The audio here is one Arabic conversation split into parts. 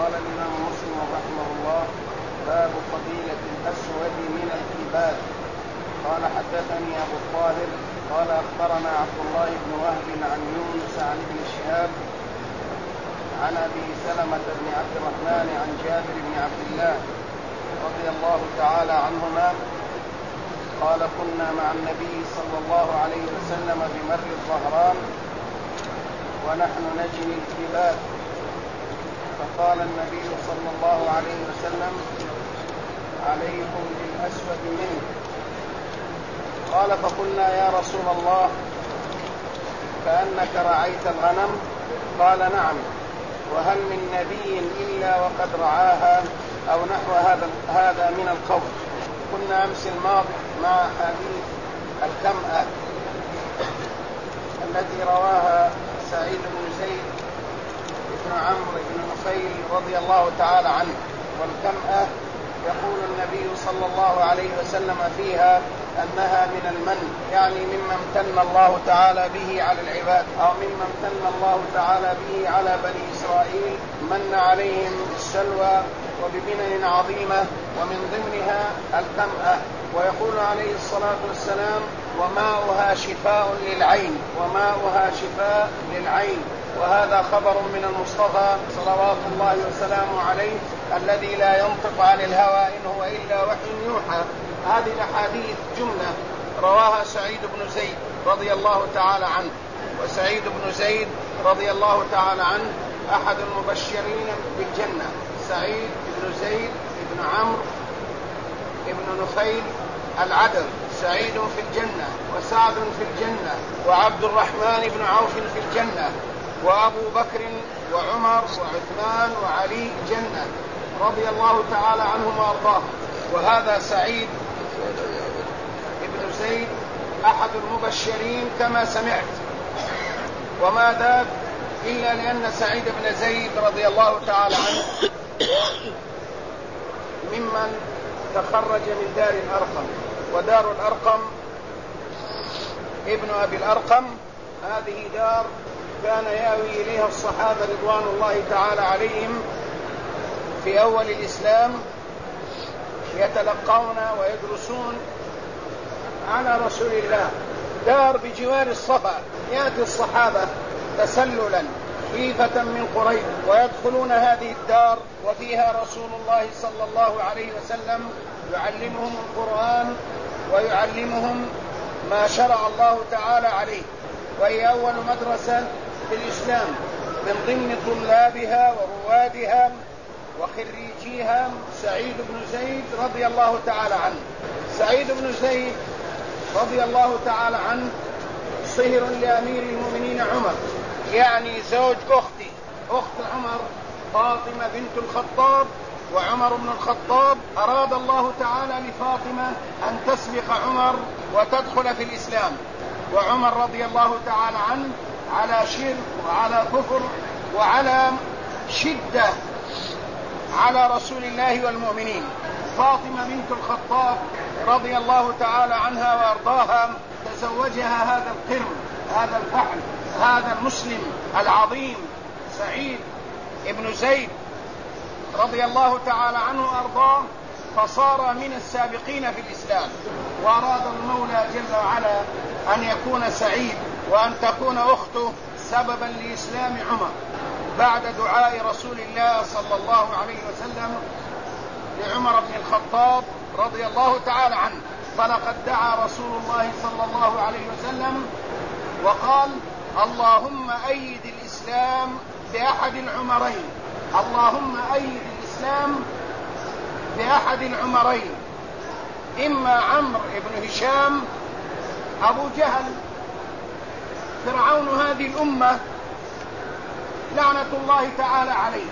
قال الإمام مسلم رحمه الله: باب فضيلة الأسود من الكباد. قال حدثني أبو الطاهر قال أخبرنا عبد الله بن وهب عن يونس عن ابن شهاب عن أبي سلمة بن عبد الرحمن عن جابر بن عبد الله رضي الله تعالى عنهما قال: كنا مع النبي صلى الله عليه وسلم بمر الظهران ونحن نجني الكباد، فقال النبي صلى الله عليه وسلم: عليكم بالأسود منه. قال: فقلنا: يا رسول الله، كأنك رعيت الغنم؟ قال: نعم، وهل من نبي إلا وقد رعاها، أو نحو هذا من القول. كنا أمس الماضي مع حديث الكمأة التي رواها سعيد بن زيد بن عمرو بن نفيل رضي الله تعالى عنه. والكمأة يقول النبي صلى الله عليه وسلم فيها أنها من المن، يعني مما امتن الله تعالى به على العباد، أو مما امتن الله تعالى به على بني إسرائيل، من عليهم بالسلوى وبمنن عظيمة، ومن ضمنها الكمأة. ويقول عليه الصلاة والسلام: وماؤها شفاء للعين، وماؤها شفاء للعين. وهذا خبر من المصطفى صلوات الله وسلامه عليه، الذي لا ينطق عن الهوى إن هو إلا وحي يوحى. هذه الأحاديث جملة رواها سعيد بن زيد رضي الله تعالى عنه. وسعيد بن زيد رضي الله تعالى عنه أحد المبشرين بالجنة. سعيد بن زيد بن عمرو بن نفيل العدل، سعيد في الجنة، وسعد في الجنة، وعبد الرحمن بن عوف في الجنة، وأبو بكر وعمر وعثمان وعلي جنة رضي الله تعالى عنهم وأرضاهم. وهذا سعيد بن زيد أحد المبشرين كما سمعت. وما ذاك إلا لأن سعيد بن زيد رضي الله تعالى عنه ممن تخرج من دار الأرقم. ودار الأرقم ابن أبي الأرقم هذه دار كان يأوي إليها الصحابة رضوان الله تعالى عليهم في أول الإسلام، يتلقون ويدرسون على رسول الله. دار بجوار الصفا، يأتي الصحابة تسللا خيفة من قريش ويدخلون هذه الدار، وفيها رسول الله صلى الله عليه وسلم يعلمهم القرآن ويعلمهم ما شرع الله تعالى عليه. وهي أول مدرسة في الإسلام من ضمن طلابها وروادها وخريجيها سعيد بن زيد رضي الله تعالى عنه. سعيد بن زيد رضي الله تعالى عنه صهر لأمير المؤمنين عمر، يعني زوج أخت عمر فاطمة بنت الخطاب. وعمر بن الخطاب أراد الله تعالى لفاطمة أن تسبق عمر وتدخل في الإسلام، وعمر رضي الله تعالى عنه على شرك وعلى كفر وعلى شدة على رسول الله والمؤمنين. فاطمة بنت الخطاب رضي الله تعالى عنها وأرضاها تزوجها هذا القرم، هذا الفحل، هذا المسلم العظيم سعيد ابن زيد رضي الله تعالى عنه وأرضاه، فصار من السابقين في الإسلام. وأراد المولى جل وعلا أن يكون سعيد وأن تكون أخته سببا لإسلام عمر بعد دعاء رسول الله صلى الله عليه وسلم لعمر بن الخطاب رضي الله تعالى عنه. فلقد دعا رسول الله صلى الله عليه وسلم وقال: اللهم أيد الإسلام بأحد العمرين، اللهم أيد الإسلام بأحد العمرين، إما عمرو بن هشام أبو جهل فرعون هذه الأمة لعنة الله تعالى عليه،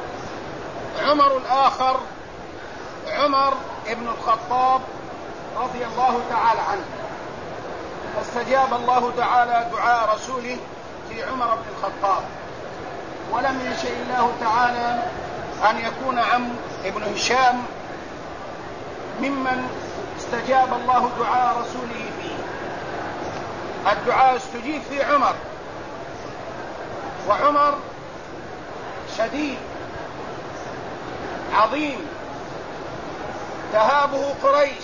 عمر الآخر عمر بن الخطاب رضي الله تعالى عنه. فاستجاب الله تعالى دعاء رسوله في عمر بن الخطاب، ولم يشاء الله تعالى أن يكون عمرو بن هشام ممن استجاب الله دعاء رسوله فيه. الدعاء استجيب في عمر، وعمر شديد عظيم تهابه قريش،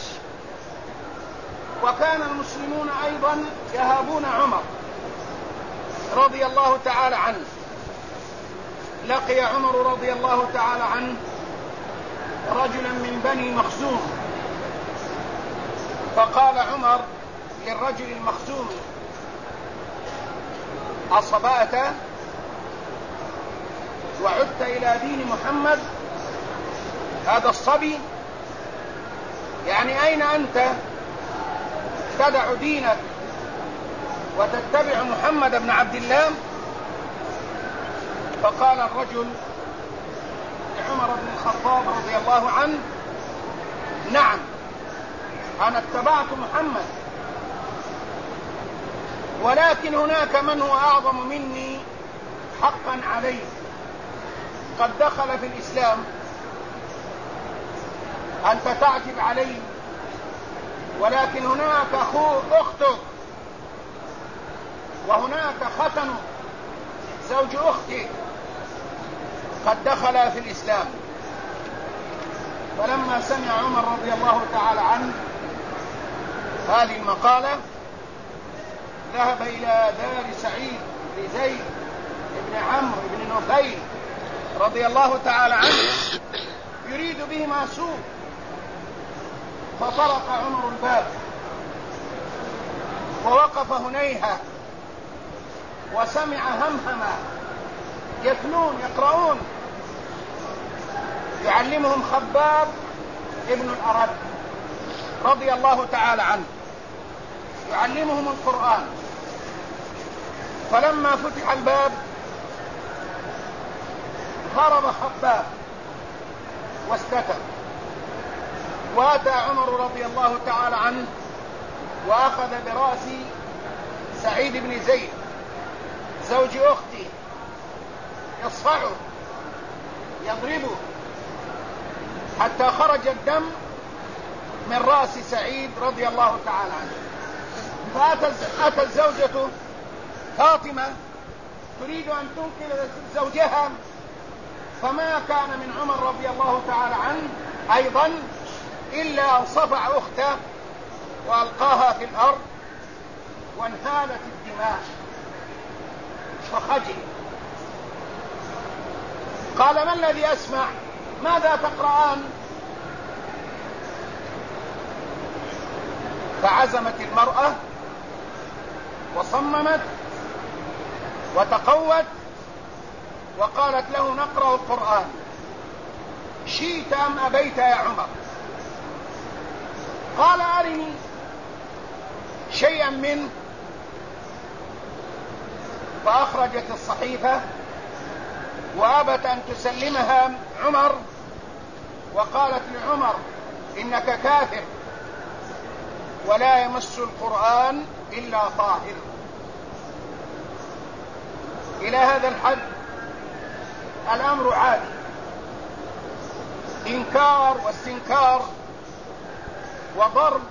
وكان المسلمون أيضا يهابون عمر رضي الله تعالى عنه. لقي عمر رضي الله تعالى عنه رجلا من بني مخزوم، فقال عمر للرجل المخزومي: أصبأت وعدت إلى دين محمد؟ هذا الصبي يعني أين أنت تدع دينك وتتبع محمد بن عبد الله؟ فقال الرجل لعمر بن الخطاب رضي الله عنه: نعم، أنا اتبعت محمد، ولكن هناك من هو أعظم مني حقا علي، قد دخل في الإسلام، أنت تعتب علي، ولكن هناك أختك، وهناك ختن زوج أختك قد دخل في الإسلام. فلما سمع عمر رضي الله تعالى عنه هذه المقالة ذهب إلى دار سعيد بن زيد بن عمرو بن نفيل رضي الله تعالى عنه يريد بهما سوء، فطرق عمر الباب ووقف هنيهة وسمع همهمة يتلون يقرؤون، يعلمهم خباب ابن الأرد رضي الله تعالى عنه، يعلمهم القرآن. فلما فتح الباب هرب خباب واستتر، وأتى عمر رضي الله تعالى عنه وأخذ برأس سعيد بن زيد زوج أختي يصفعه يضربه حتى خرج الدم من رأس سعيد رضي الله تعالى عنه. فأتت زوجته فاطمة تريد أن تنقذ زوجها، فما كان من عمر رضي الله تعالى عنه أيضا إلا أن صفع أخته وألقاها في الأرض وانهالت الدماء فخجل. قال: ما الذي أسمع؟ ماذا تقرآن؟ فعزمت المرأة وصممت وتقوت وقالت له: نقرأ القرآن شئت أم أبيت يا عمر. قال: أرني شيئا منه. فأخرجت الصحيفة وأبت أن تسلمها عمر، وقالت لعمر: إنك كافر ولا يمس القرآن إلا طاهر. إلى هذا الحد الأمر عادي، إنكار واستنكار وضرب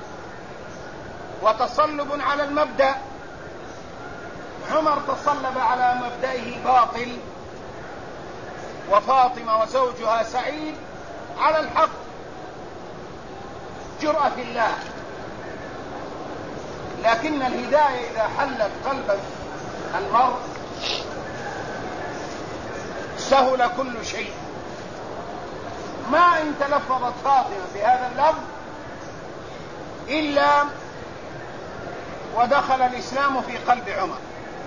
وتصلب على المبدأ. عمر تصلب على مبدئه باطل، وفاطمة وزوجها سعيد على الحق. جرأة في الله، لكن الهداية إذا حلت قلب المرء سهل كل شيء. ما إن تلفظت فاطمة بهذا اللفظ إلا ودخل الإسلام في قلب عمر،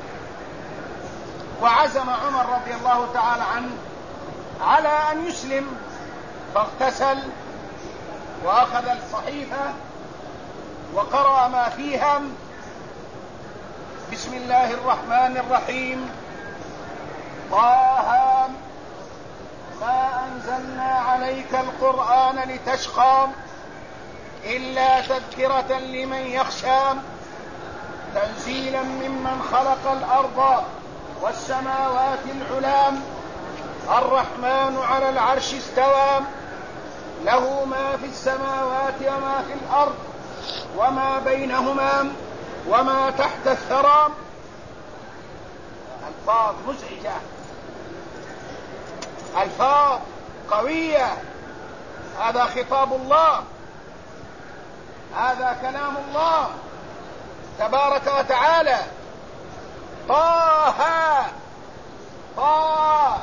وعزم عمر رضي الله تعالى عنه على أن يسلم، فاغتسل وأخذ الصحيفة وقرأ ما فيها: بسم الله الرحمن الرحيم، طه ما أنزلنا عليك القرآن لتشقى إلا تذكرة لمن يخشى تنزيلا ممن خلق الأرض والسماوات العلام الرحمن على العرش استوى له ما في السماوات وما في الأرض وما بينهما وما تحت الثرى. ألفاظ مزعجة، ألفاظ قوية. هذا خطاب الله، هذا كلام الله تبارك وتعالى. طه طه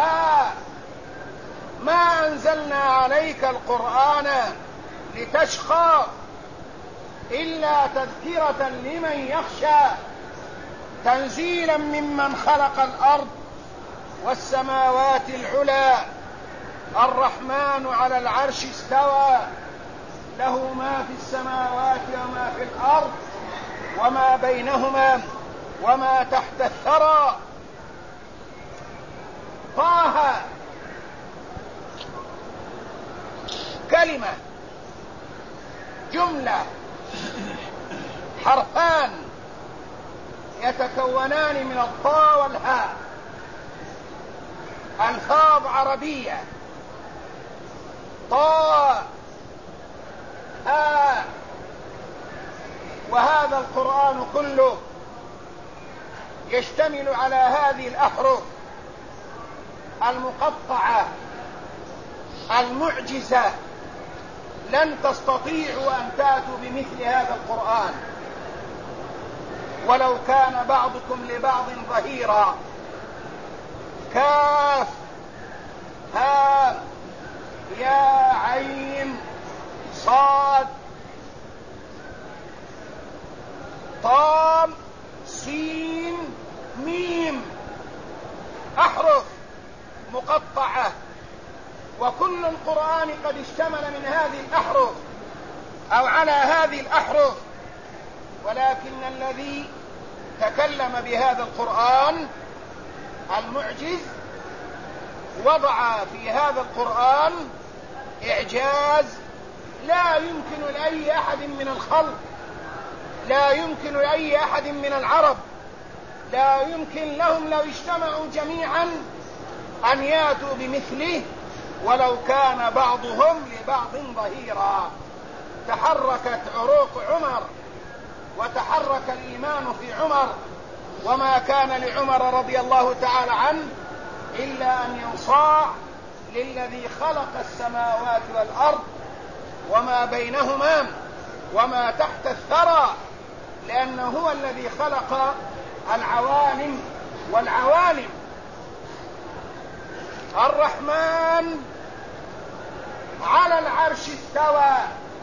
ما أنزلنا عليك القرآن لتشقى إلا تذكرة لمن يخشى تنزيلا ممن خلق الأرض والسماوات العلى الرحمن على العرش استوى له ما في السماوات وما في الأرض وما بينهما وما تحت الثرى. طه كلمة، جملة، حرفان يتكونان من الطاء والهاء، ألفاظ عربية. طاء هاء. وهذا القرآن كله يشتمل على هذه الأحرف المقطعة المعجزة. لن تستطيعوا أن تأتوا بمثل هذا القرآن ولو كان بعضكم لبعض ظهيرا. كاف ها يا عين صاد طام سين ميم، أحرف مقطعة، وكل القرآن قد اشتمل من هذه الأحرف أو على هذه الأحرف، ولكن الذي تكلم بهذا القرآن المعجز وضع في هذا القرآن إعجاز لا يمكن لأي أحد من الخلق، لا يمكن لأي أحد من العرب، لا يمكن لهم لو اجتمعوا جميعا أن يأتوا بمثله ولو كان بعضهم لبعض ظهيرا. تحركت عروق عمر وتحرك الإيمان في عمر، وما كان لعمر رضي الله تعالى عنه إلا أن ينصاع للذي خلق السماوات والأرض وما بينهما وما تحت الثرى، لأنه هو الذي خلق العوالم والعوالم. الرحمن على العرش استوى.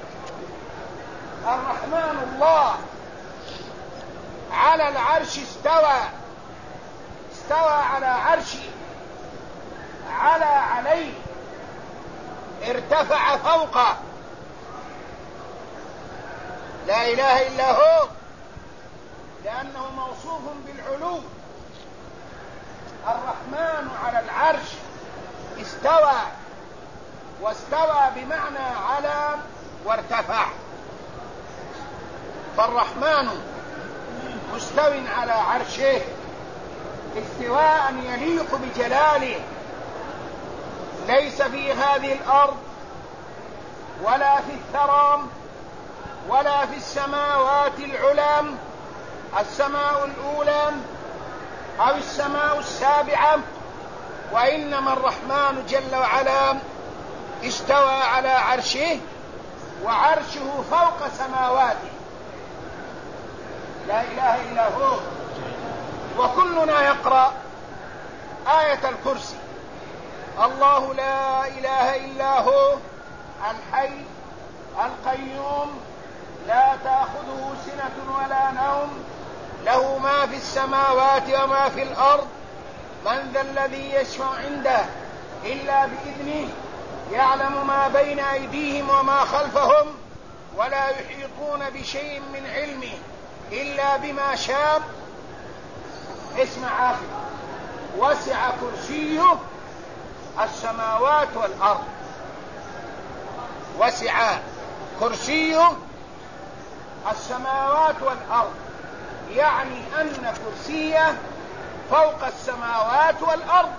الرحمن الله على العرش استوى، استوى على عرشه، على عليه، ارتفع فوقه، لا إله إلا هو، لأنه موصوف بالعلو. الرحمن على العرش استوى، واستوى بمعنى على وارتفع، فالرحمن مستو على عرشه استواء يليق بجلاله، ليس في هذه الأرض ولا في الثرى ولا في السماوات العلى، السماء الأولى أو السماء السابعة، وإنما الرحمن جل وعلا استوى على عرشه، وعرشه فوق سماواته، لا إله إلا هو. وكلنا يقرأ آية الكرسي: الله لا إله إلا هو الحي القيوم لا تأخذه سنة ولا نوم له ما في السماوات وما في الأرض من ذا الذي يشفع عنده إلا بإذنه يعلم ما بين أيديهم وما خلفهم ولا يحيطون بشيء من علمه إلا بما شاء. اسمع آخر: وسع كرسيه السماوات والأرض. وسع كرسيه السماوات والأرض، يعني أن كرسيه فوق السماوات والأرض.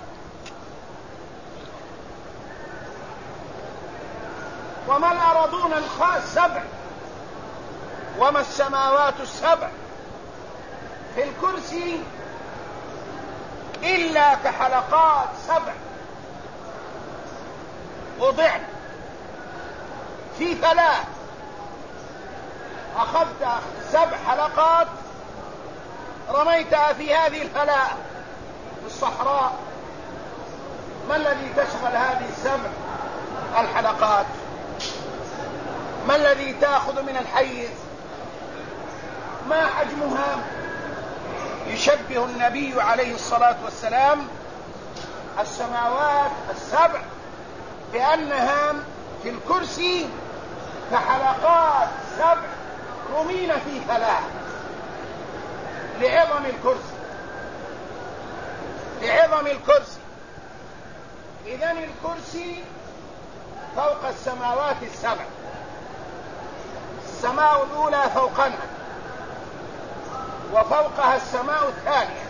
وما الأرضون السبع وما السماوات السبع في الكرسي إلا كحلقات سبع، وضعنا في فلاة، أخذت 7 حلقات رميتها في هذه الفلاة في الصحراء، ما الذي تشغل هذه 7 الحلقات؟ ما الذي تأخذ من الحيز؟ ما حجمها؟ يشبه النبي عليه الصلاة والسلام السماوات 7 بأنها في الكرسي كحلقات 7 رمين في فلاة، لعظم الكرسي، لعظم الكرسي. إذن الكرسي فوق السماوات 7، السماء الأولى فوقنا، وفوقها السماء الثانية،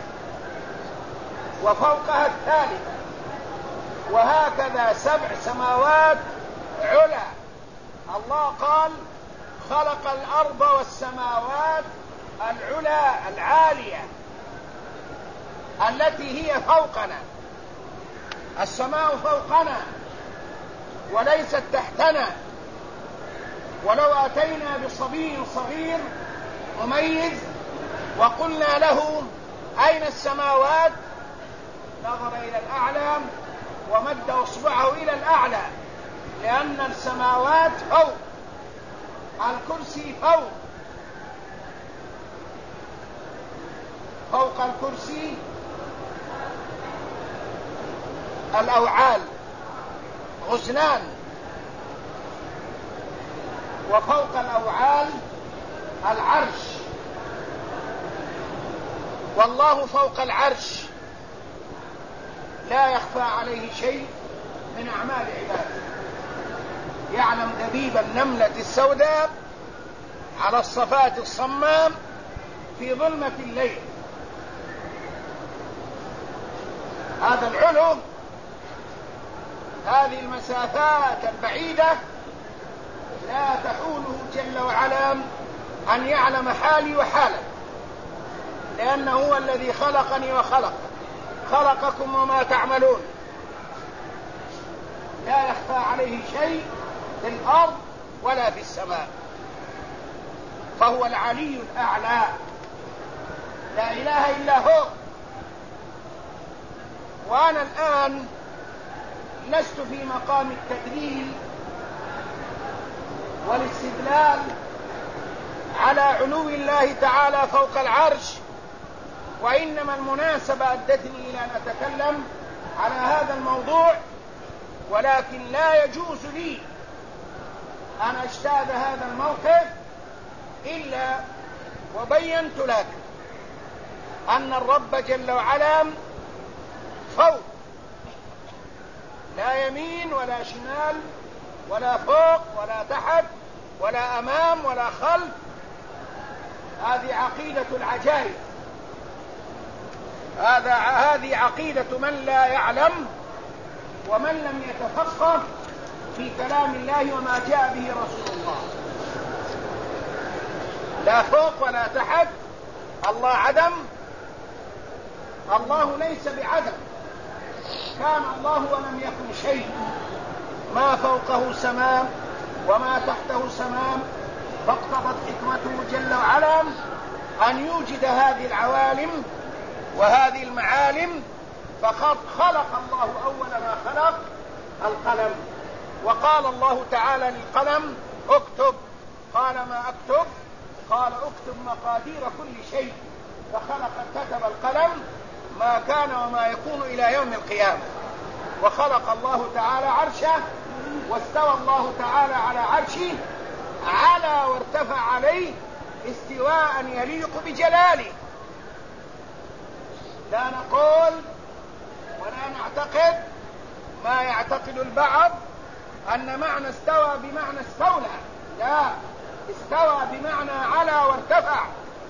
وفوقها الثالثة، وهكذا 7 سماوات علا. الله قال: خلق الأرض والسماوات العلا العالية التي هي فوقنا. السماء فوقنا وليست تحتنا. ولو أتينا بصبي صغير مميز وقلنا له: أين السماوات؟ نظر إلى الأعلى ومد أصبعه إلى الأعلى، لأن السماوات فوق، الكرسي فوق. فوق الكرسي الأوعال غزلان، وفوق الأوعال العرش، والله فوق العرش لا يخفى عليه شيء من أعمال عباده. يعلم دبيب النملة السوداء على الصفات الصمام في ظلمة الليل. هذا العلو، هذه المسافات البعيدة لا تحوله جل وعلا أن يعلم حالي وحالك، لأنه هو الذي خلقني خلقكم وما تعملون. لا يخفى عليه شيء في الأرض ولا في السماء، فهو العلي الأعلى، لا إله إلا هو. وأنا الآن لست في مقام التدليل والاستدلال على علو الله تعالى فوق العرش، وإنما المناسبة أدتني إلى أن أتكلم على هذا الموضوع، ولكن لا يجوز لي أن أجتاز هذا الموقف إلا وبينت لك أن الرب جل وعلا فوق، لا يمين ولا شمال ولا فوق ولا تحت ولا أمام ولا خلف. هذه عقيدة العجائب، هذه عقيدة من لا يعلم ومن لم يتفقه في كلام الله وما جاء به رسول الله. لا فوق ولا تحت، الله عدم، الله ليس بعدم، كان الله ولم يكن شيء، ما فوقه سماء وما تحته سماء، فاقتضت حكمته جل وعلا أن يوجد هذه العوالم وهذه المعالم. فقد خلق الله أول ما خلق القلم، وقال الله تعالى للقلم: اكتب. قال: ما أكتب؟ قال: اكتب مقادير كل شيء. كتب القلم ما كان وما يكون إلى يوم القيامة. وخلق الله تعالى عرشه، واستوى الله تعالى على عرشه، على وارتفع عليه استواء يليق بجلاله. لا نقول ولا نعتقد ما يعتقد البعض أن معنى استوى بمعنى استولى، لا، استوى بمعنى على وارتفع،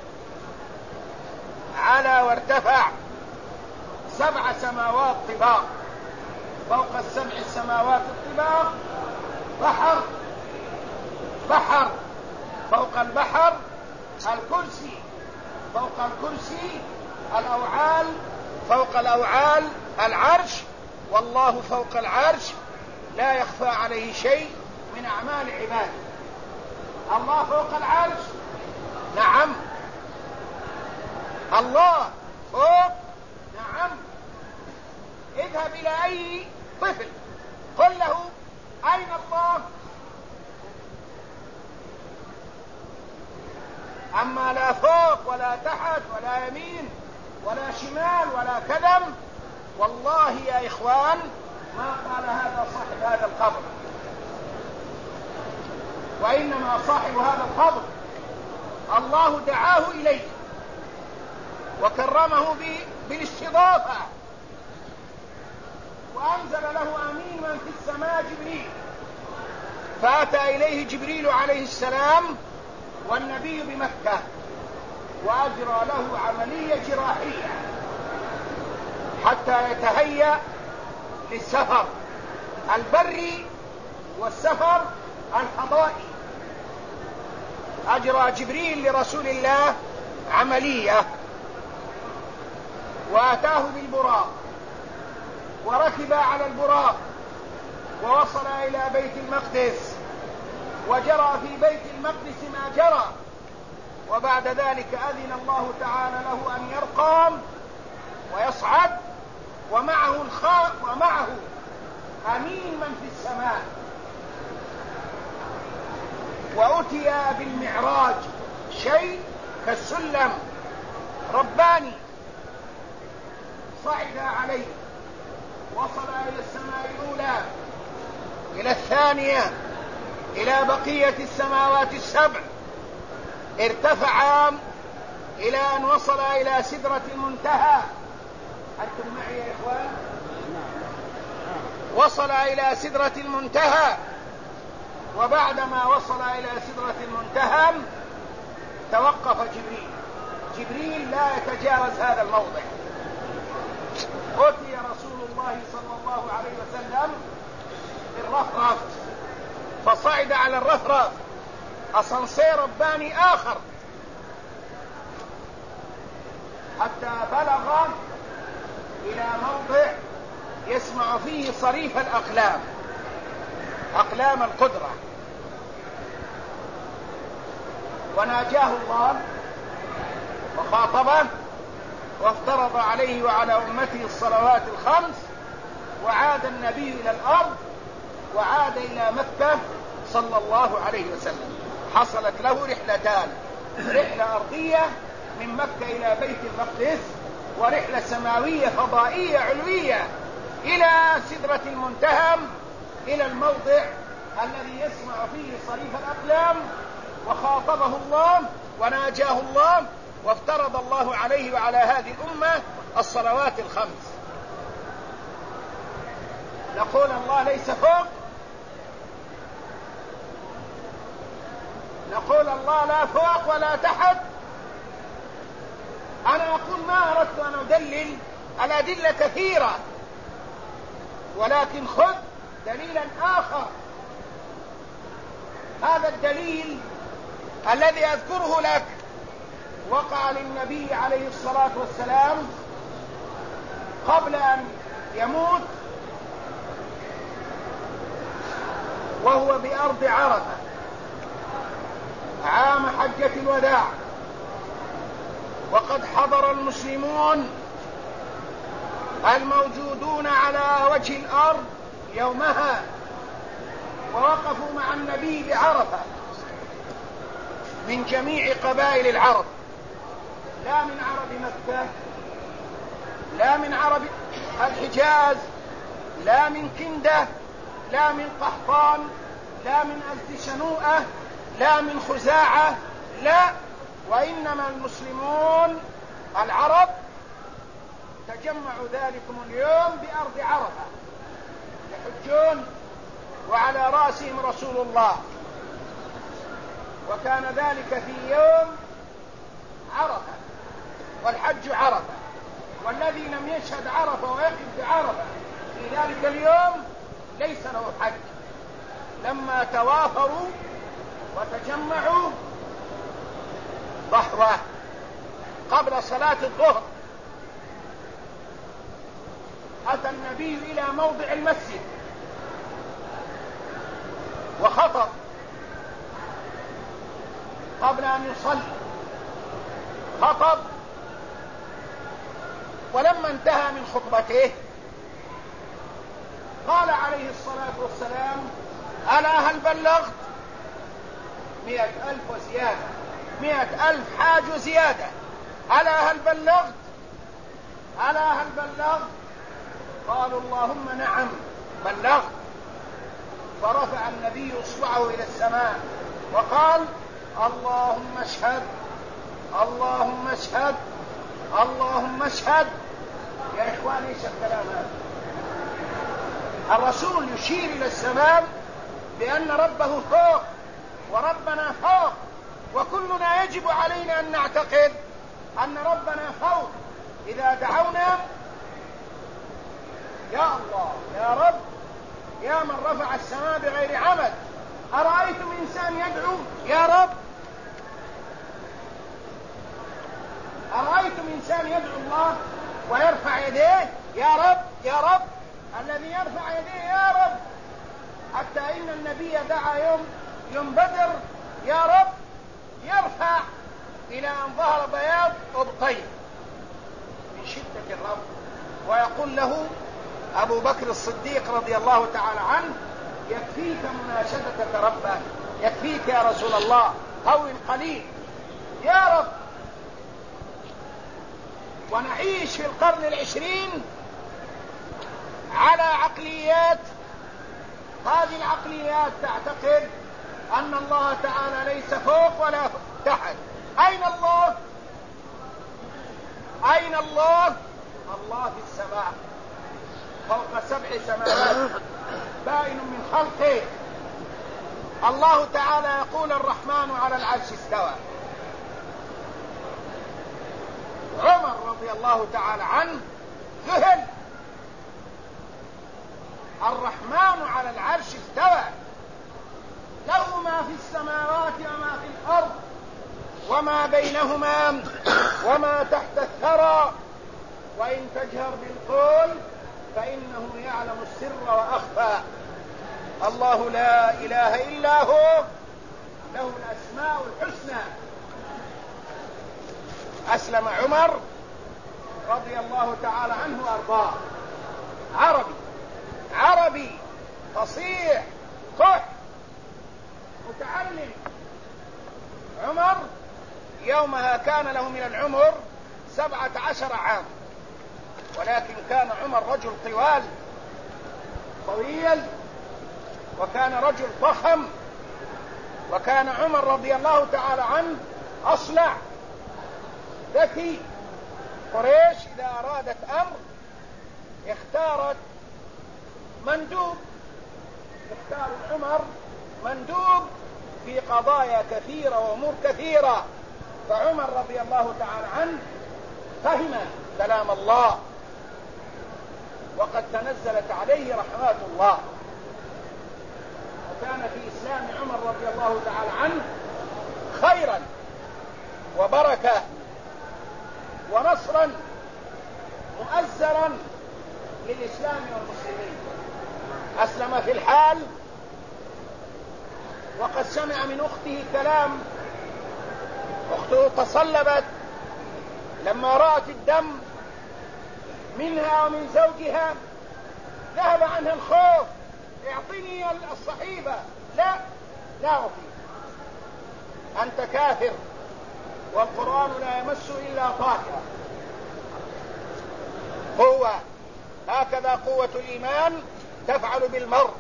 على وارتفع. 7 سماوات طباق، فوق ال7 السماوات الطباق بحر، فوق البحر الكرسي، فوق الكرسي الأوعال، فوق الأوعال العرش، والله فوق العرش لا يخفى عليه شيء من أعمال عباده. الله فوق العرش، نعم. الله فوق، نعم. اذهب إلى أي طفل قل له أين الله؟ أما لا فوق ولا تحت ولا يمين ولا شمال ولا كذب، والله يا إخوان ما قال هذا صاحب هذا القبر، وإنما صاحب هذا القبر الله دعاه إليه وكرمه بالاستضافة، وأنزل له أمين من في السماء جبريل، فأتى إليه جبريل عليه السلام والنبي بمكة، وأجرى له عملية جراحية حتى يتهيأ للسفر البري والسفر الفضائي. أجرى جبريل لرسول الله عملية، وأتاه بالبراق وركب على البراق ووصل إلى بيت المقدس، وجرى في بيت المقدس ما جرى، وبعد ذلك أذن الله تعالى له أن يرقى ويصعد، ومعه أمين من في السماء، وأتي بالمعراج شيء كالسلم رباني، صعد عليه، وصل إلى السماء الأولى، إلى الثانية، إلى بقية السماوات السبع، ارتفع إلى أن وصل إلى سدرة المنتهى. أنتم معي يا إخوان؟ وصل إلى سدرة المنتهى، وبعدما وصل إلى سدرة المنتهى توقف جبريل لا يتجاوز هذا الموضع. أتي رسول الله صلى الله عليه وسلم بالرفرف، فصعد على الرفرف أسانسير رباني آخر حتى بلغ إلى موضع يسمع فيه صريف الأقلام، أقلام القدرة، وناجاه الله وخاطبه وافترض عليه وعلى أمته الصلوات الخمس، وعاد النبي إلى الأرض، وعاد إلى مكة صلى الله عليه وسلم. حصلت له رحلتان، رحلة أرضية من مكة إلى بيت المقدس، ورحلة سماوية فضائية علوية إلى سدرة المنتهى، إلى الموضع الذي يسمع فيه صريف الأقلام، وخاطبه الله وناجاه الله، وافترض الله عليه وعلى هذه الأمة الصلوات الخمس. نقول الله ليس فوق، نقول الله لا فوق ولا تحت. أنا أقول ما أردت أن أدلل، الأدلة كثيرة، ولكن خذ دليلا آخر. هذا الدليل الذي أذكره لك وقع للنبي عليه الصلاة والسلام قبل أن يموت، وهو بأرض عرفة عام حجة الوداع، وقد حضر المسلمون الموجودون على وجه الأرض يومها، ووقفوا مع النبي بعرفة من جميع قبائل العرب، لا من عرب مكة، لا من عرب الحجاز، لا من كندة، لا من قحطان، لا من أزد شنوءة، لا من خزاعة، لا، وإنما المسلمون العرب تجمعوا ذلكم اليوم بأرض عرفة يحجون، وعلى رأسهم رسول الله، وكان ذلك في يوم عرفة، والحج عرفة، والذي لم يشهد عرفة ويقف بعرفة في ذلك اليوم ليس له حج. لما توافروا وتجمعوا ضحوة قبل صلاة الظهر، أتى النبي إلى موضع المسجد وخطب قبل أن يصلي، خطب، ولما انتهى من خطبته قال عليه الصلاة والسلام: ألا هل بلغت؟ 100,000 وزيادة، 100,000 حاج زيادة. ألا هل بلغت؟ ألا هل بلغت؟ قالوا: اللهم نعم بلغت. فرفع النبي اصبعه إلى السماء وقال: اللهم اشهد، اللهم اشهد، اللهم اشهد. يا إخوان، ايش الكلام هذا؟ الرسول يشير إلى السماء بأن ربه فوق وربنا فوق، وكلنا يجب علينا أن نعتقد أن ربنا فوق. إذا دعونا: يا الله، يا رب، يا من رفع السماء بغير عمد، أرأيتم إنسان يدعو يا رب؟ أرأيتم إنسان يدعو الله ويرفع يديه يا رب يا رب؟ الذي يرفع يديه يا رب، حتى إن النبي دعا يوم بدر: يا رب، يرفع إلى أن ظهر بياض أبطيه من شدة الرفع، ويقول له أبو بكر الصديق رضي الله تعالى عنه: يكفيك مناشدتك ربك، يكفيك يا رسول الله، هون قليل يا رب. ونعيش في القرن 20 على عقليات، هذه العقليات تعتقد أن الله تعالى ليس فوق ولا تحت. أين الله؟ أين الله؟ الله في السماء فوق 7 سماوات بائن من خلقه. الله تعالى يقول: الرحمن على العرش استوى. عمر رضي الله تعالى عنه ذهل: الرحمن على العرش استوى، له ما في السماوات وما في الأرض وما بينهما وما تحت الثرى، وإن تجهر بالقول فإنه يعلم السر وأخفى. الله لا إله إلا هو، له الأسماء الحسنى. أسلم عمر رضي الله تعالى عنه وأرضاه، عربي فصيح قح متعلم. عمر يومها كان له من العمر 17 عام، ولكن كان عمر رجل طويل، وكان رجل ضخم، وكان عمر رضي الله تعالى عنه أصلع ذكي. قريش إذا أرادت أمر اختارت مندوب، اختار عمر مندوب في قضايا كثيرة وأمور كثيرة. فعمر رضي الله تعالى عنه فهم كلام الله، وقد تنزلت عليه رحمات الله. وكان في إسلام عمر رضي الله تعالى عنه خيرا وبركة ونصرا مؤزرا للإسلام والمسلمين. أسلم في الحال، وقد سمع من أخته كلام. أخته تصلبت لما رأت الدم منها ومن زوجها، ذهب عنها الخوف: اعطني الصحيفة. لا أعطي، أنت كافر، والقرآن لا يمس إلا طاهرا. هكذا قوة الإيمان تفعل بالمرء،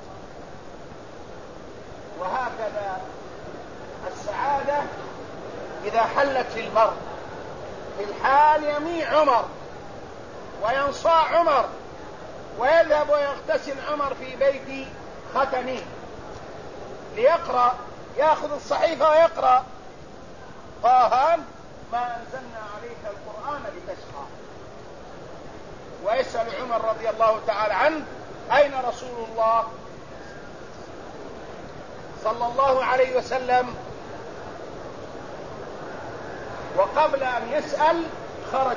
وهكذا السعادة إذا حلت للمرء. في الحال يميع عمر وينصاع عمر ويذهب ويغتسل عمر في بيت ختنه ليقرأ، يأخذ الصحيفة ويقرأ: طه ما أنزلنا عليك القرآن لتشقى. ويسأل عمر رضي الله تعالى عنه: أين رسول الله صلى الله عليه وسلم؟ وقبل أن يسأل خرج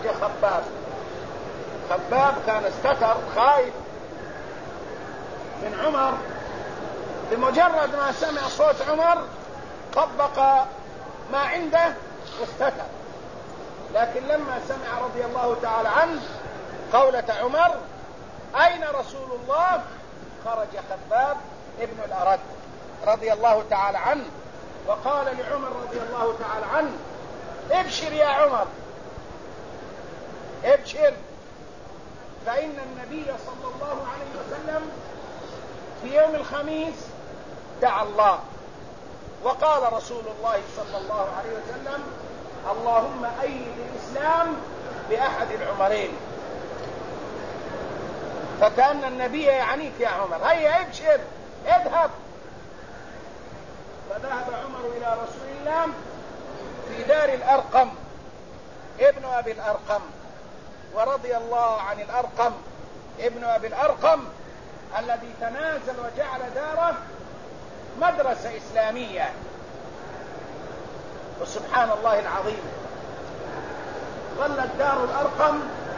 خباب كان استتر خايف من عمر، بمجرد ما سمع صوت عمر طبق ما عنده واستتر. لكن لما سمع رضي الله تعالى عنه قولة عمر أين رسول الله، خرج خباب ابن الأرد رضي الله تعالى عنه وقال لعمر رضي الله تعالى عنه ابشر يا عمر ابشر، فإن النبي صلى الله عليه وسلم في يوم الخميس دعا الله وقال رسول الله صلى الله عليه وسلم اللهم أيد الإسلام بأحد العمرين. فكأن النبي يعنيك يا عمر، هيا ابشر اذهب. فذهب عمر إلى رسول الله في دار الأرقم ابن أبي الأرقم، ورضي الله عن الأرقم ابن أبي الأرقم الذي تنازل وجعل داره مدرسة إسلامية. وسبحان الله العظيم ظلت دار الأرقم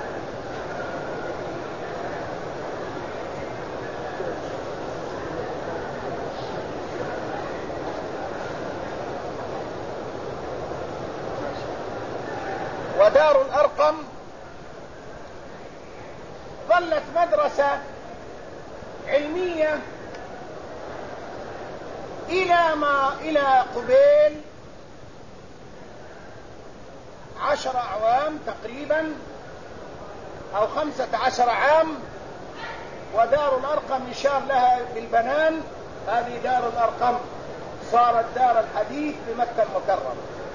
ودار الأرقم ظلت مدرسة علمية إلى قبيل 10 أعوام تقريبا أو 15 عام. ودار الأرقم يشار لها بالبنان، هذه دار الأرقم صارت دار الحديث بمكة المكرمة.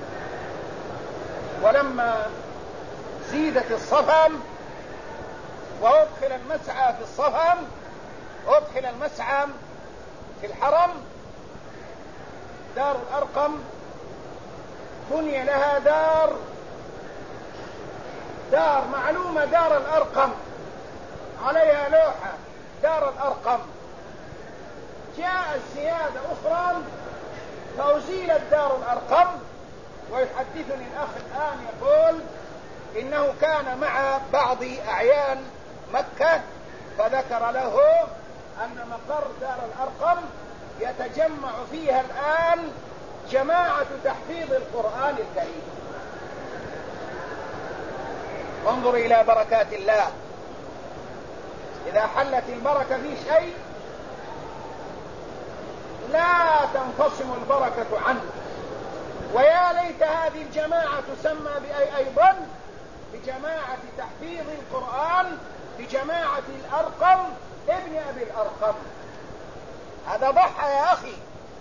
ولما زيدت الصفم وأدخل المسعى في الصفم، أدخل المسعى في الحرم، دار الأرقم بني لها دار معلومة، دار الأرقم عليها لوحة دار الأرقم. جاءت زيادة أخرى فأزيلت دار الأرقم. ويحدثني الأخ الآن يقول إنه كان مع بعض أعيان مكة فذكر له أن مقر دار الأرقم يتجمع فيها الآن جماعة تحفيظ القرآن الكريم. انظر إلى بركات الله، إذا حلت البركة في شيء لا تنفصم البركة عنه. ويا ليت هذه الجماعة تسمى أيضا بجماعة تحفيظ القرآن بجماعة الأرقم ابن أبي الأرقم. هذا ضحى يا أخي،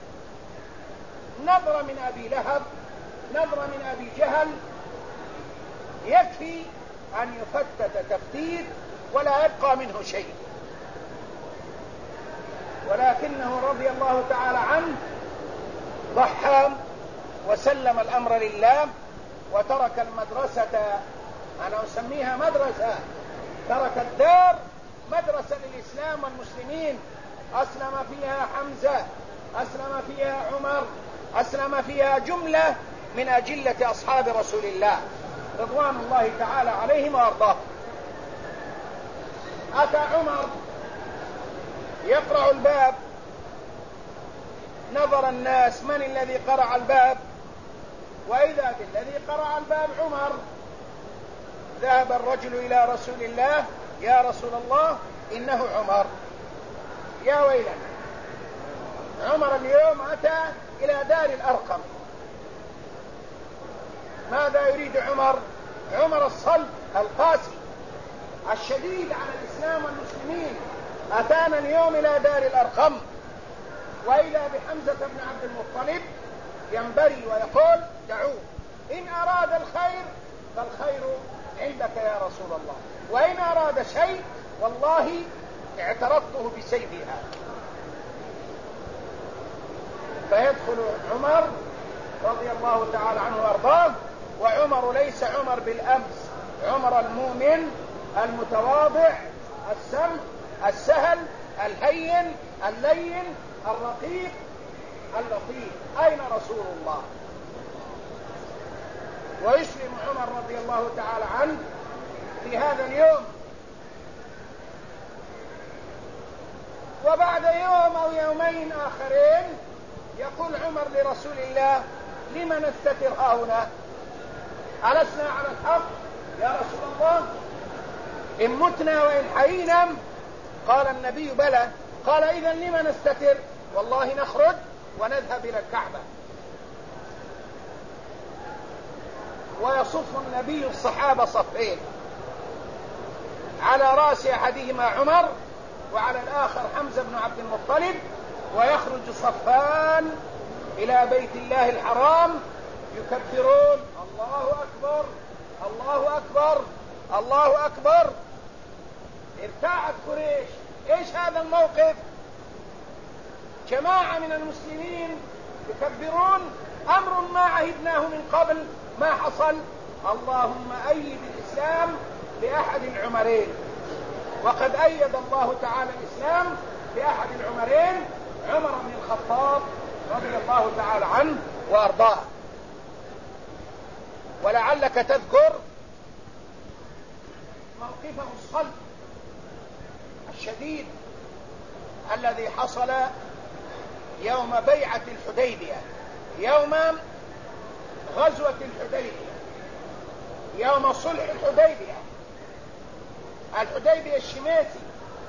نظرة من أبي لهب، نظرة من أبي جهل، يكفي أن يفتت تفتيت ولا يبقى منه شيء. ولكنه رضي الله تعالى عنه ضحى وسلم الأمر لله وترك المدرسة، أنا أسميها مدرسة، ترك الدار مدرسة للإسلام والمسلمين. أسلم فيها حمزة، أسلم فيها عمر، أسلم فيها جملة من أجلة أصحاب رسول الله رضوان الله تعالى عليهم وأرضاهم. أتى عمر يقرع الباب، نظر الناس من الذي قرع الباب، وإذا بالذي قرع الباب عمر. ذهب الرجل إلى رسول الله، يا رسول الله إنه عمر. يا ويلنا، عمر اليوم أتى إلى دار الأرقم. ماذا يريد عمر؟ عمر الصلب القاسي الشديد على الإسلام والمسلمين أتانا اليوم إلى دار الأرقم، وإذا بحمزة بن عبد المطلب ينبري ويقول دعوه، إن أراد الخير فالخير عندك يا رسول الله، وإن أراد شيء والله اعترضته بسيفها. فيدخل عمر رضي الله تعالى عنه وارضاه. وعمر ليس عمر بالأمس، عمر المؤمن المتواضع السمح السهل الهين اللين الرقيق اللطيف. أين رسول الله؟ ويسلم عمر رضي الله تعالى عنه في هذا اليوم. وبعد يوم أو أو يومين آخرين يقول عمر لرسول الله: لم نستتر هنا؟ ألسنا على الحق يا رسول الله؟ إن متنا وإن حيينا؟ قال النبي: بلى. قال: إذن لم نستتر؟ والله نخرج ونذهب إلى الكعبة. ويصف النبي الصحابة صفين، على رأس أحدهما عمر وعلى الآخر حمزة بن عبد المطلب، ويخرج صفان إلى بيت الله الحرام يكبرون: الله أكبر الله أكبر الله أكبر. ارتاعت قريش. إيش هذا الموقف؟ جماعة من المسلمين يكبرون، أمر ما عهدناه من قبل ما حصل. اللهم أيد الإسلام بأحد العمرين، وقد أيد الله تعالى الإسلام بأحد العمرين، عمر بن الخطاب رضي الله تعالى عنه وأرضاه. ولعلك تذكر موقفه الصلب الشديد الذي حصل يوم بيعة الحديبية، يوم غزوة الحديبية، يوم صلح الحديبية. الحديبية الشميسي،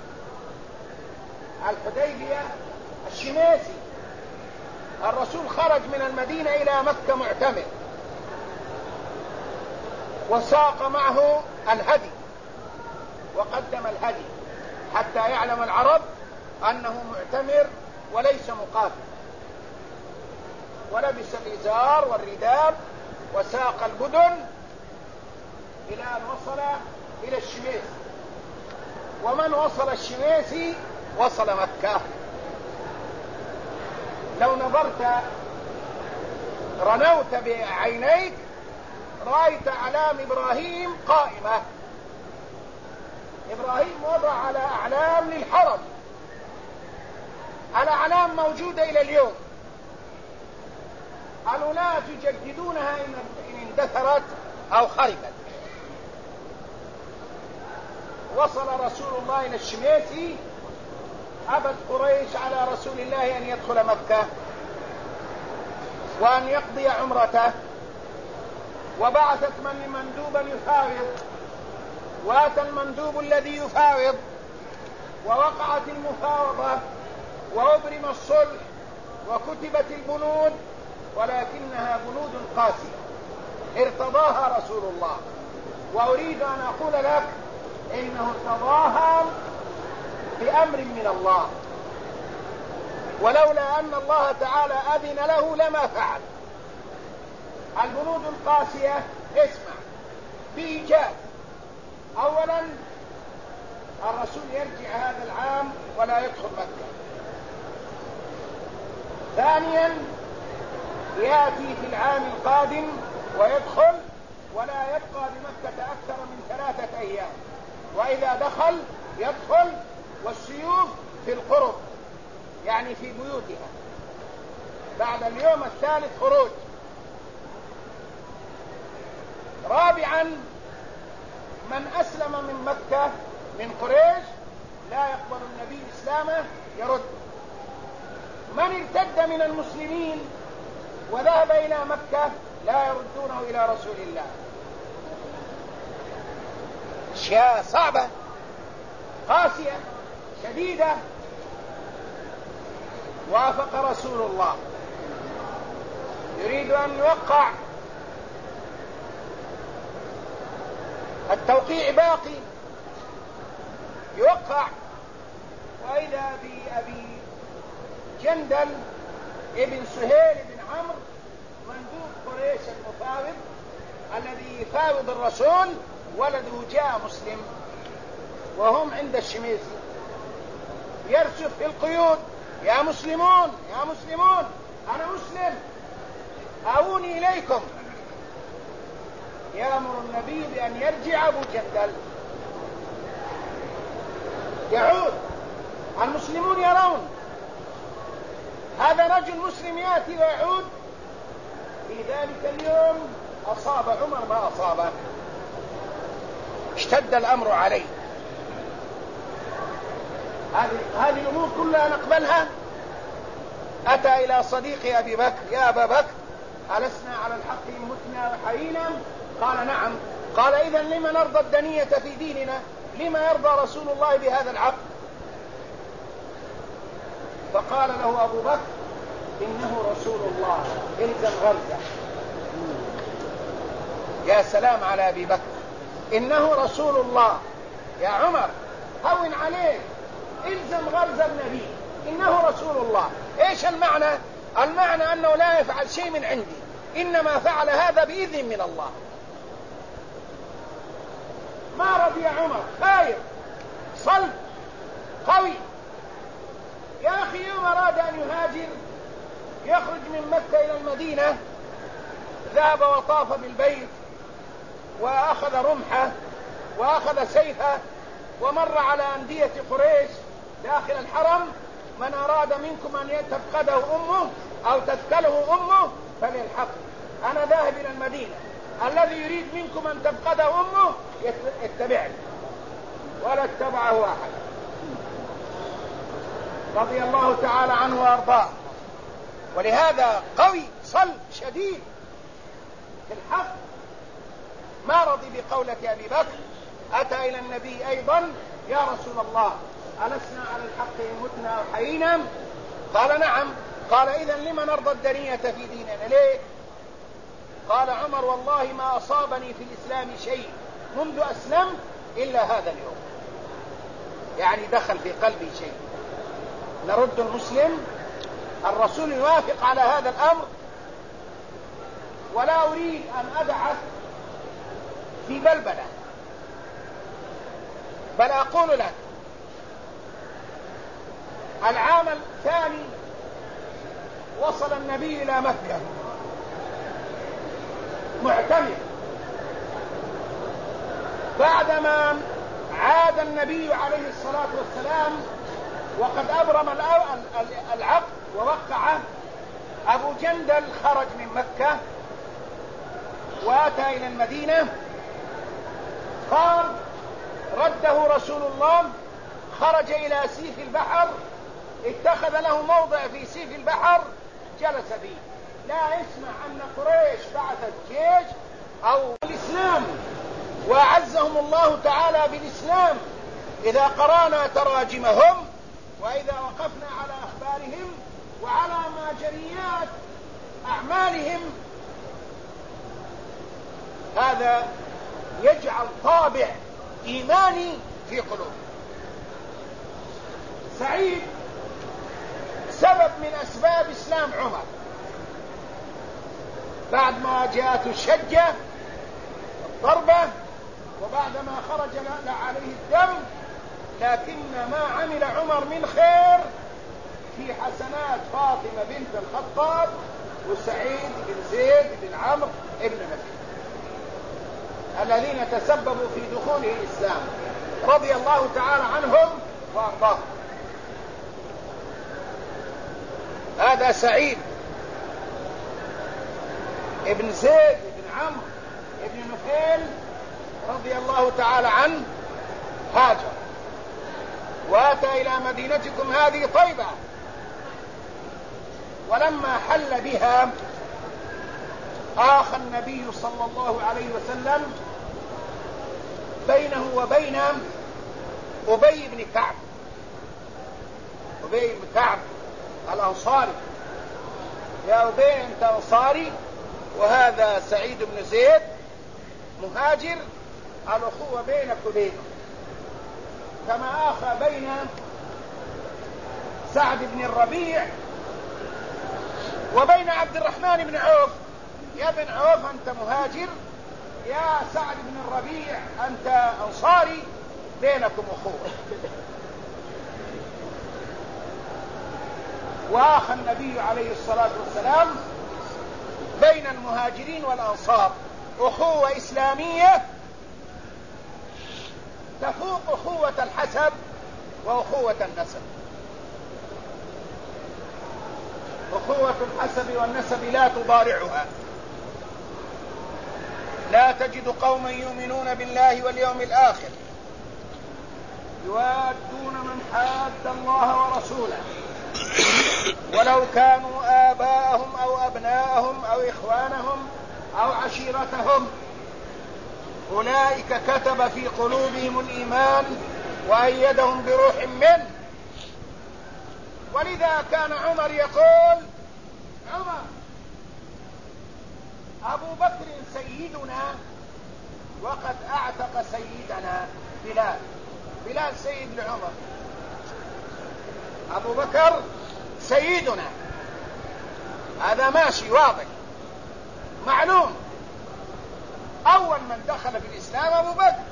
الحديبية الشميسي. الرسول خرج من المدينة إلى مكة معتمر، وساق معه الهدي وقدم الهدي حتى يعلم العرب أنه معتمر وليس مقاتل، ولبس الإزار والرداب وساق البدن إلى أن وصل إلى الشميس. ومن وصل الشميسي وصل مكة. لو نظرت رنوت بعينيك رأيت أعلام إبراهيم قائمة. إبراهيم وضع على أعلام للحرم، الأعلام موجودة إلى اليوم، الولاة يجددونها إن اندثرت أو خربت. وصل رسول الله إلى الشميسي، أبت قريش على رسول الله أن يدخل مكة وأن يقضي عمرته، وبعثت مندوبا يفاوض، وأتى المندوب الذي يفاوض، ووقعت المفاوضة وأبرم الصلح وكتبت البنود، ولكنها بنود قاسية ارتضاها رسول الله. وأريد أن أقول لك إنه ارتضاها بأمر من الله، ولولا أن الله تعالى أذن له لما فعل. البنود القاسية اسمع بإيجاب: أولا الرسول يرجع هذا العام ولا يدخل مكة. ثانيا يأتي في العام القادم ويدخل، ولا يبقى بمكة أكثر من 3 أيام، وإذا دخل يدخل والسيوف في القرب، يعني في بيوتها، بعد اليوم الثالث خروج. رابعا من أسلم من مكة من قريش لا يقبل النبي إسلامه، يرد. من ارتد من المسلمين وذهب إلى مكة لا يردونه إلى رسول الله. أشياء صعبة قاسية شديدة. وافق رسول الله يريد أن يوقع، التوقيع باقي، يوقع، وإذا بأبي جندل ابن سهيل بن عمرو مندوب قريش المفاوض الذي يفاوض الرسول، ولده جاء مسلم وهم عند الشميسي، يرسف في القيود: يا مسلمون يا مسلمون، أنا مسلم، آووني إليكم. يأمر النبي بأن يرجع أبو جندل، يعود. المسلمون يرون هذا رجل مسلم يأتي ويعود. في ذلك اليوم أصاب عمر ما أصابه، اشتد الأمر عليه. هذه الأمور كلها نقبلها أتى إلى صديق أبي بكر: يا أبا بكر، ألسنا على الحق إن متنا وحيينا؟ قال: نعم. قال: إذن لما نرضى الدنية في ديننا؟ لما يرضى رسول الله بهذا العقد؟ فقال له أبو بكر: إنه رسول الله، إلزم غرزه. يا سلام على أبي بكر، إنه رسول الله. يا عمر هون عليك، إلزم غرز النبي، إنه رسول الله. إيش المعنى؟ المعنى أنه لا يفعل شيء من عندي، إنما فعل هذا بإذن من الله. ما رضي عمر، خايف صلب قوي. يا أخي يوم أراد أن يهاجر يخرج من مكة إلى المدينة، ذهب وطاف بالبيت وأخذ رمحه وأخذ سيفه ومر على أندية قريش داخل الحرم: من أراد منكم أن تفقده أمه أو تثكله أمه فليلحق، أنا ذاهب إلى المدينة، الذي يريد منكم أن تفقده أمه يتبعني. ولا اتبعه أحد، رضي الله تعالى عنه وأرضاه. ولهذا قوي صلب شديد في الحق، ما رضي بقولة أبي بكر. أتى إلى النبي أيضا: يا رسول الله، ألسنا على الحق إن متنا وحيينا؟ قال: نعم. قال: إذن لما نرضى الدنية في ديننا؟ ليه؟ قال عمر: والله ما أصابني في الإسلام شيء منذ أسلمت إلا هذا اليوم. يعني دخل في قلبي شيء. نرد المسلم، الرسول يوافق على هذا الأمر، ولا أريد أن أبعث في بلبلة، بل أقول لك: العام الثاني وصل النبي إلى مكة معتمر، بعدما عاد النبي عليه الصلاة والسلام وقد أبرم العقد ووقعه. أبو جندل خرج من مكة وأتى إلى المدينة، قال: رده رسول الله، خرج إلى سيف البحر، اتخذ له موضع في سيف البحر جلس فيه. لا يسمع أن قريش بعثت جيش أو الإسلام، وأعزهم الله تعالى بالإسلام. إذا قرأنا تراجمهم وإذا وقفنا على أخبارهم وعلى ماجريات أعمالهم، هذا يجعل طابع إيماني في قلوبهم. سعيد سبب من أسباب إسلام عمر، بعد ما جاءته الشجة الضربة وبعدما خرج عليه الدم، لكن ما عمل عمر من خير في حسنات فاطمة بنت الخطاب وسعيد بن زيد بن عمرو بن مسعود الذين تسببوا في دخوله الإسلام، رضي الله تعالى عنهم وأرضاهم. هذا سعيد ابن زيد بن عمرو بن نفيل رضي الله تعالى عنه هاجر وأتى إلى مدينتكم هذه طيبة، ولما حل بها آخى النبي صلى الله عليه وسلم بينه وبين أبي بن كعب. أبي بن كعب الأنصاري: يا أبي أنت أنصاري وهذا سعيد بن زيد مهاجر، الأخوة بينك وبينه، كما آخى بين سعد بن الربيع وبين عبد الرحمن بن عوف. يا بن عوف أنت مهاجر، يا سعد بن الربيع أنت أنصاري، بينكم أخوة. وآخى النبي عليه الصلاة والسلام بين المهاجرين والأنصار أخوة إسلامية تفوق أخوة الحسب وأخوة النسب. أخوة الحسب والنسب لا تضارعها. لا تجد قوما يؤمنون بالله واليوم الآخر يوادون من حاد الله ورسوله ولو كانوا آباءهم أو أبناءهم أو إخوانهم أو عشيرتهم، أولئك كتب في قلوبهم الإيمان وأيدهم بروح منه. ولذا كان عمر يقول: عمر أبو بكر سيدنا وقد أعتق سيدنا بلال. بلال سيد لعمر، أبو بكر سيدنا، هذا ماشي واضح معلوم. أول من دخل في الإسلام أبو بكر،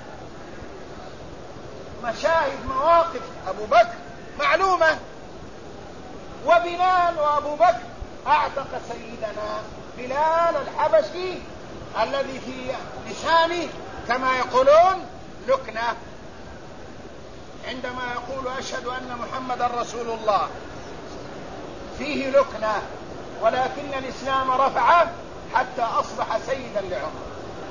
مشاهد مواقف أبو بكر معلومة. وبلال وأبو بكر أعتق سيدنا بلال الحبشي الذي في لسانه كما يقولون لكنة، عندما يقول أشهد أن محمدا رسول الله فيه لكنة، ولكن الإسلام رفعه حتى أصبح سيدا لعمر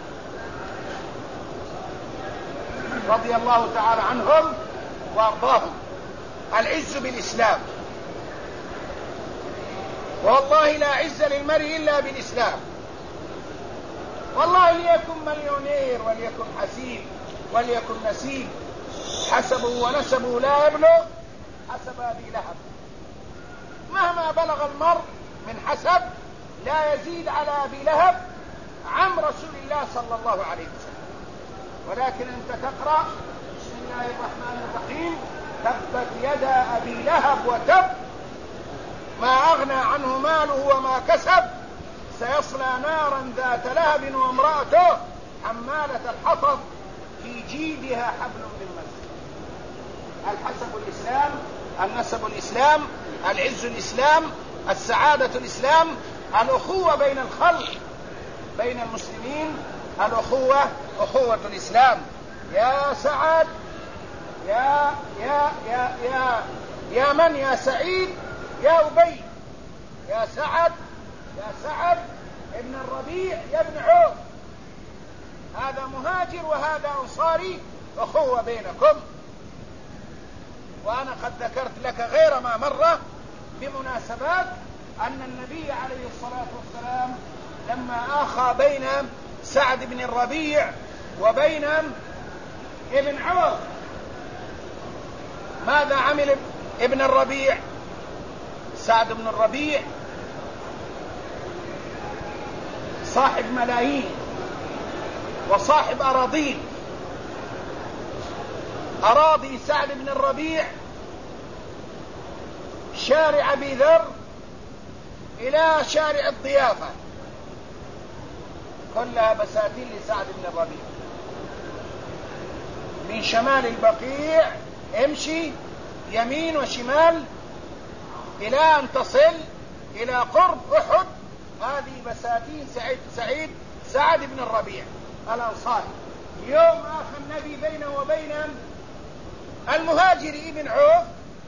رضي الله تعالى عنهم وأرضاهم. العز بالإسلام، والله لا عز للمرء إلا بالإسلام. والله ليكن مليونير وليكن حسيب وليكن نسيب، حسبه ونسبه لا يبلغ حسب أبي لهب. مهما بلغ المرء من حسب لا يزيد على أبي لهب عم رسول الله صلى الله عليه وسلم. ولكن أنت تقرأ بسم الله الرحمن الرحيم: تبت يدا أبي لهب وتب ما أغنى عنه ماله وما كسب سيصلى نارا ذات لهب وامرأته حمالة الحطب في جيدها حبل من مسد. الحسب الإسلام، النسب الإسلام، العز الإسلام، السعادة الإسلام، الأخوة بين الخلق بين المسلمين، الأخوة أخوة الإسلام. يا سعد يا يا يا يا يا من يا سعيد يا أبي، يا سعد ابن الربيع يا ابن عوف، هذا مهاجر وهذا أنصاري، أخوة بينكم. وأنا قد ذكرت لك غير ما مرة بمناسبات أن النبي عليه الصلاة والسلام لما آخى بين سعد بن الربيع وبين ابن عوف، ماذا عمل ابن الربيع؟ سعد بن الربيع صاحب ملايين وصاحب أراضين. أراضي سعد بن الربيع شارع أبي ذر إلى شارع الضيافة كلها بساتين لسعد بن الربيع. من شمال البقيع امشي يمين وشمال إلى أن تصل إلى قرب أحد، هذه بساتين سعد بن الربيع الأنصاري. يوم آخى النبي بينه وبين المهاجر ابن عوف،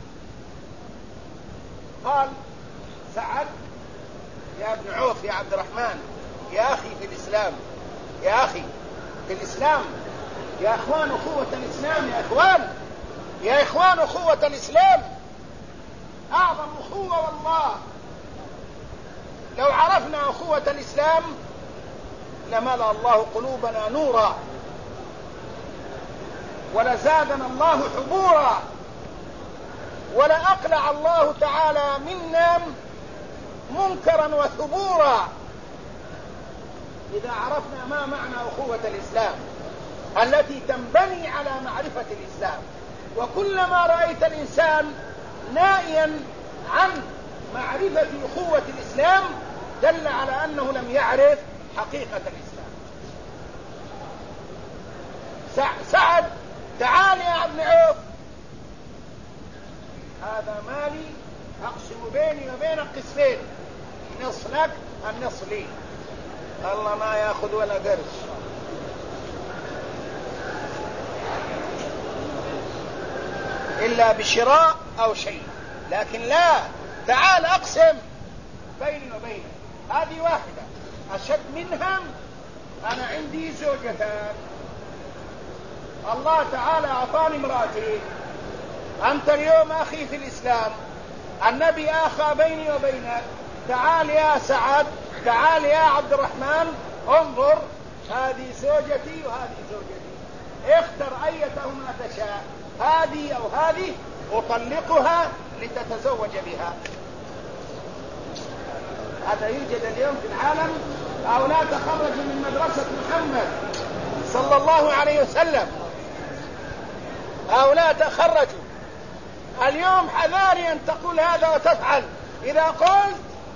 قال سعد يا ابن عوف يا عبد الرحمن يا أخي في الإسلام، يا أخي في الإسلام، يا إخوان أخوة الإسلام، يا إخوان أخوة الإسلام أعظم أخوة والله. لو عرفنا أخوة الإسلام لملأ الله قلوبنا نورا ولزادنا الله حبورا ولأقلع الله تعالى منا منكرا وثبورا إذا عرفنا ما معنى أخوة الإسلام التي تنبني على معرفة الإسلام. وكلما رأيت الإنسان نائيا عن معرفة أخوة الإسلام دل على أنه لم يعرف حقيقة الإسلام. سعد تعال يا ابن عوف، هذا مالي أقسم بيني وبينك قسمين، نصف لك النصف لي. الله ما يأخذ ولا قرش. إلا بشراء أو شيء، لكن لا، تعال أقسم بيني وبينك. هذه واحدة أشد منها. أنا عندي زوجتان، الله تعالى أعطاني امرأتي، أنت اليوم أخي في الإسلام، النبي آخى بيني وبينك، تعال يا سعد، تعال يا عبد الرحمن، انظر هذه زوجتي وهذه زوجتي، اختر أيتهما تشاء، هذه أو هذه، أطلقها لتتزوج بها. هذا يوجد اليوم في العالم. هؤلاء تخرجوا من مدرسة محمد صلى الله عليه وسلم، هؤلاء تخرجوا اليوم. حذاري أن تقول هذا وتفعل. إذا قلت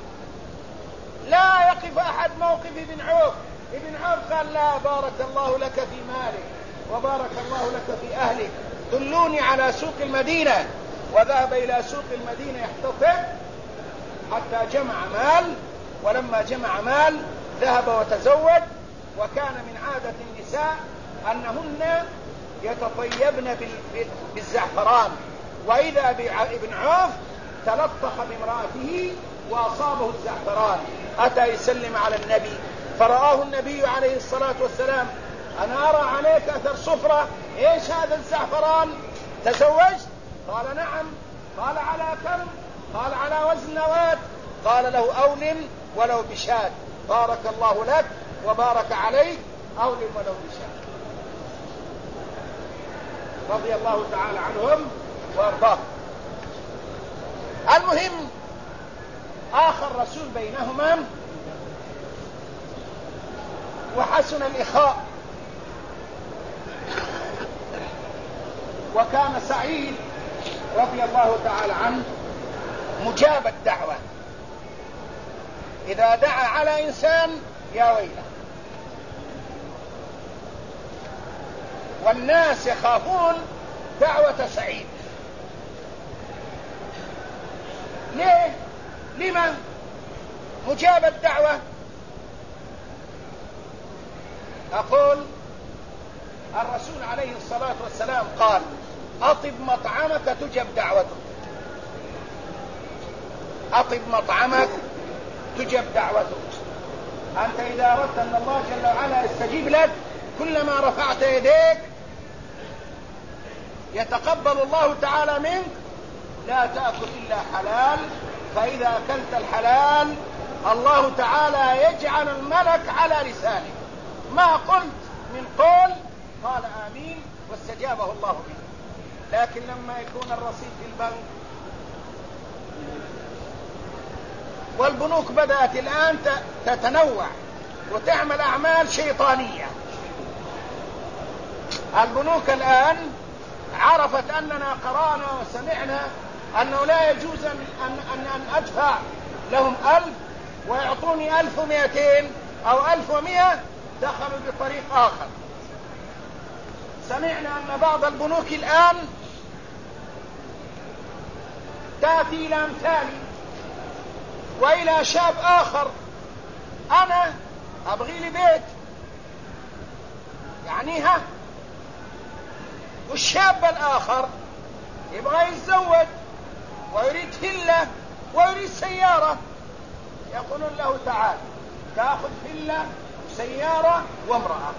لا يقف أحد موقف ابن عوف. ابن عوف قال لا، بارك الله لك في مالك وبارك الله لك في أهلك، دلوني على سوق المدينة. وذهب إلى سوق المدينة يحتطب حتى جمع مال، ولما جمع مال ذهب وتزوج. وكان من عادة النساء أنهن يتطيبن بالزعفران، وإذا ابن عوف تلطخ بامرأته وأصابه الزعفران، أتى يسلم على النبي، فرآه النبي عليه الصلاة والسلام: أنا أرى عليك أثر صفرة، إيش هذا الزعفران؟ تزوجت؟ قال نعم. قال على كم؟ قال على وزن نواة. قال له أولم ولو بشاد، بارك الله لك وبارك عليك، أولم ولو بشاد. رضي الله تعالى عنهم وارضاهم. المهم آخى الرسول بينهما وحسن الإخاء، وكان سعيد رضي الله تعالى عنه مجاب الدعوة، إذا دعا على إنسان يا ويله. والناس يخافون دعوة سعيد. ليه؟ لما مجاب الدعوة؟ أقول الرسول عليه الصلاة والسلام قال: أطب مطعمك تجب دعوتك. أطب مطعمك تجب دعوتك. أنت إذا أردت أن الله جل وعلا يستجيب لك، كلما رفعت يديك يتقبل الله تعالى منك. لا تأكل إلا حلال، فإذا أكلت الحلال الله تعالى يجعل الملك على لسانك. ما قلت من قول قال آمين واستجابه الله به. لكن لما يكون الرصيد في البنك، والبنوك بدأت الآن تتنوع وتعمل أعمال شيطانية. البنوك الآن عرفت أننا قرأنا وسمعنا أنه لا يجوز أن أدفع لهم 1000 ويعطوني 1200 أو 1100. دخلوا بطريق آخر. سمعنا أن بعض البنوك الآن تأتي إلى أمثالي وإلى شاب آخر: أنا أبغي لي بيت، يعنيها. والشاب الآخر يبغى يتزوج ويريد فيلا ويريد سيارة. يقولون له: تعال تأخذ فيلا وسيارة وامرأة.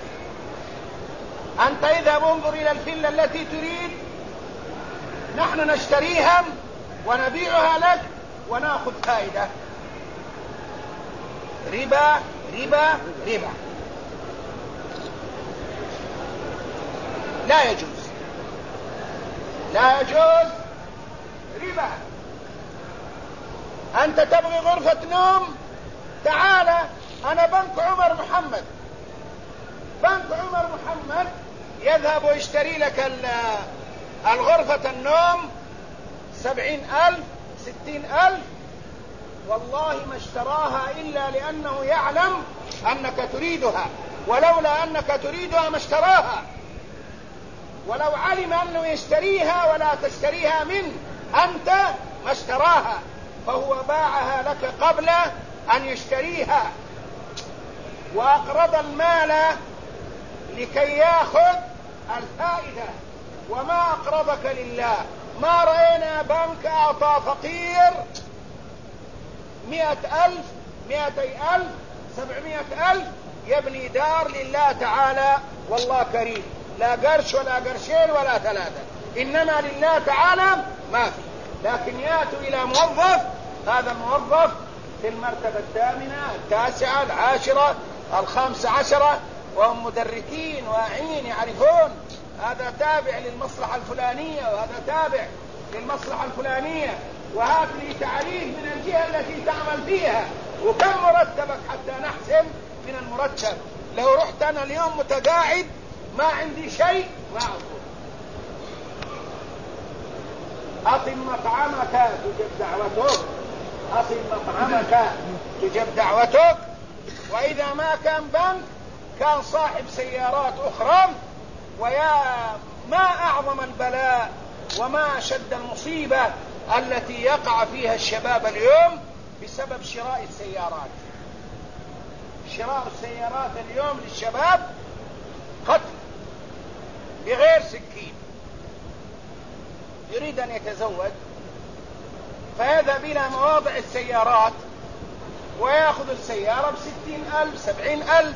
أنت اذهب انظر إلى الفيلا التي تريد، نحن نشتريها ونبيعها لك ونأخذ فائدة. ربا ربا ربا، لا يجوز، لا يجوز ربا. أنت تبغي غرفة نوم، تعال أنا بنك عمر محمد. بنك عمر محمد يذهب ويشتري لك الغرفة النوم 70,000 60,000. والله ما اشتراها إلا لأنه يعلم أنك تريدها، ولولا أنك تريدها ما اشتراها. ولو علم أنه يشتريها ولا تشتريها منه أنت ما اشتراها، فهو باعها لك قبل أن يشتريها، وأقرض المال لكي يأخذ الفائدة، وما أقرضك لله. ما رأينا بنك أعطى فقير 100,000 200,000 700,000 يبني دار لله تعالى، والله كريم، لا قرش ولا قرشين ولا ثلاثة، إنما لله تعالى ما في. لكن يأتوا إلى موظف، هذا الموظف في المرتبة الثامنة، التاسعة، العاشرة، الخامسة عشرة، وهم مدركين واعين يعرفون هذا تابع للمصلحة الفلانية وهذا تابع للمصلحة الفلانية، وهات لي تعريف من الجهة التي تعمل فيها، وكم مرتبك حتى نحسن من المرتب. لو رحت أنا اليوم متقاعد ما عندي شيء ما أقول أطم مطعمك تجب دعوتك، أطم مطعمك تجب دعوتك. وإذا ما كان بنك كان صاحب سيارات أخرى، ويا ما أعظم البلاء وما أشد المصيبة التي يقع فيها الشباب اليوم بسبب شراء السيارات. شراء السيارات اليوم للشباب قتل بغير سكين. يريد أن يتزوج فيذهب إلى مواضع السيارات ويأخذ السيارة ب60,000 70,000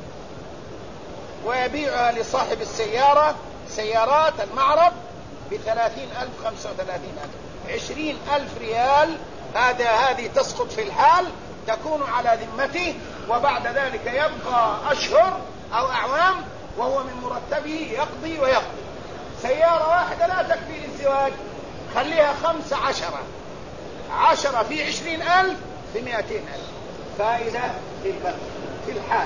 ويبيعها لصاحب السيارة سيارات المعرض ب30,000 35,000 20,000 ريال. هذه تسقط في الحال، تكون على ذمته، وبعد ذلك يبقى أشهر أو أعوام وهو من مرتبه يقضي ويقضي. سيارة واحدة لا تكفي للزواج، خليها 15 10 في 20,000 في 200,000 فائدة في الحال.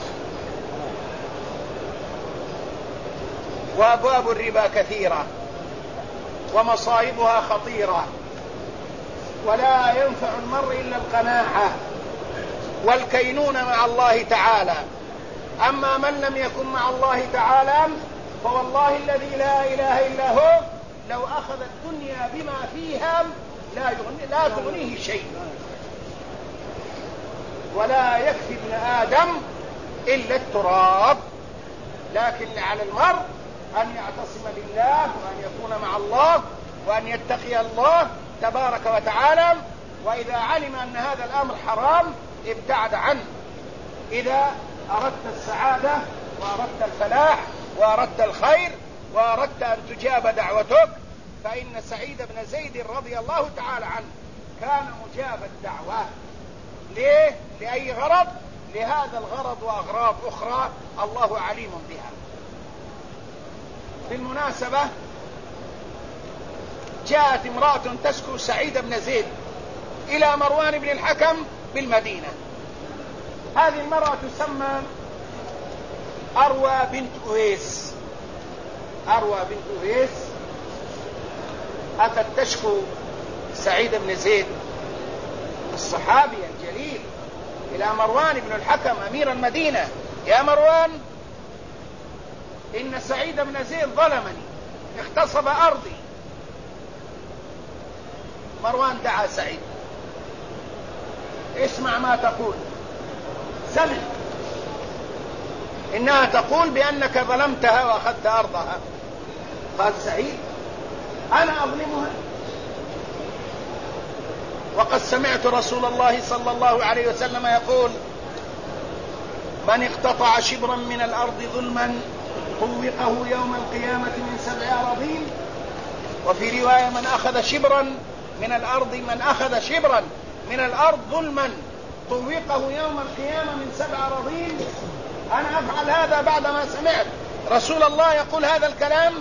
وأبواب الربا كثيرة ومصائبها خطيرة، ولا ينفع المرء إلا القناعة والكينون مع الله تعالى. أما من لم يكن مع الله تعالى فوالله الذي لا إله إلا هو لو أخذ الدنيا بما فيها لا تغنيه شيء، ولا يكفي ابن آدم إلا التراب. لكن على المرء أن يعتصم بالله وأن يكون مع الله وأن يتقي الله تبارك وتعالى، وإذا علم أن هذا الأمر حرام ابتعد عنه. إذا أردت السعادة وأردت الفلاح وأردت الخير وأردت أن تجاب دعوتك، فإن سعيد بن زيد رضي الله تعالى عنه كان مجاب الدعوة. ليه؟ لأي غرض؟ لهذا الغرض وأغراض أخرى الله عليم بها. بالمناسبة جاءت امرأة تشكو سعيد بن زيد إلى مروان بن الحكم بالمدينة. هذه المرأة تسمى أروى بنت أويس. أروى بنت أويس أتت تشكو سعيد بن زيد الصحابي الجليل إلى مروان بن الحكم أمير المدينة: يا مروان، إن سعيد بن زيد ظلمني، اغتصب أرضي. مروان دعا سعيد: اسمع ما تقول. سمع. إنها تقول بأنك ظلمتها وأخذت أرضها. قال سعيد: أنا أظلمها؟ وقد سمعت رسول الله صلى الله عليه وسلم يقول: من اقتطع شبرا من الأرض ظلما طوقه يوم القيامة من 7 أراضين. وفي رواية: من أخذ شبرا من الأرض ظلما طوقه يوم القيامة من 7 أراضين. أنا أفعل هذا بعدما سمعت رسول الله يقول هذا الكلام: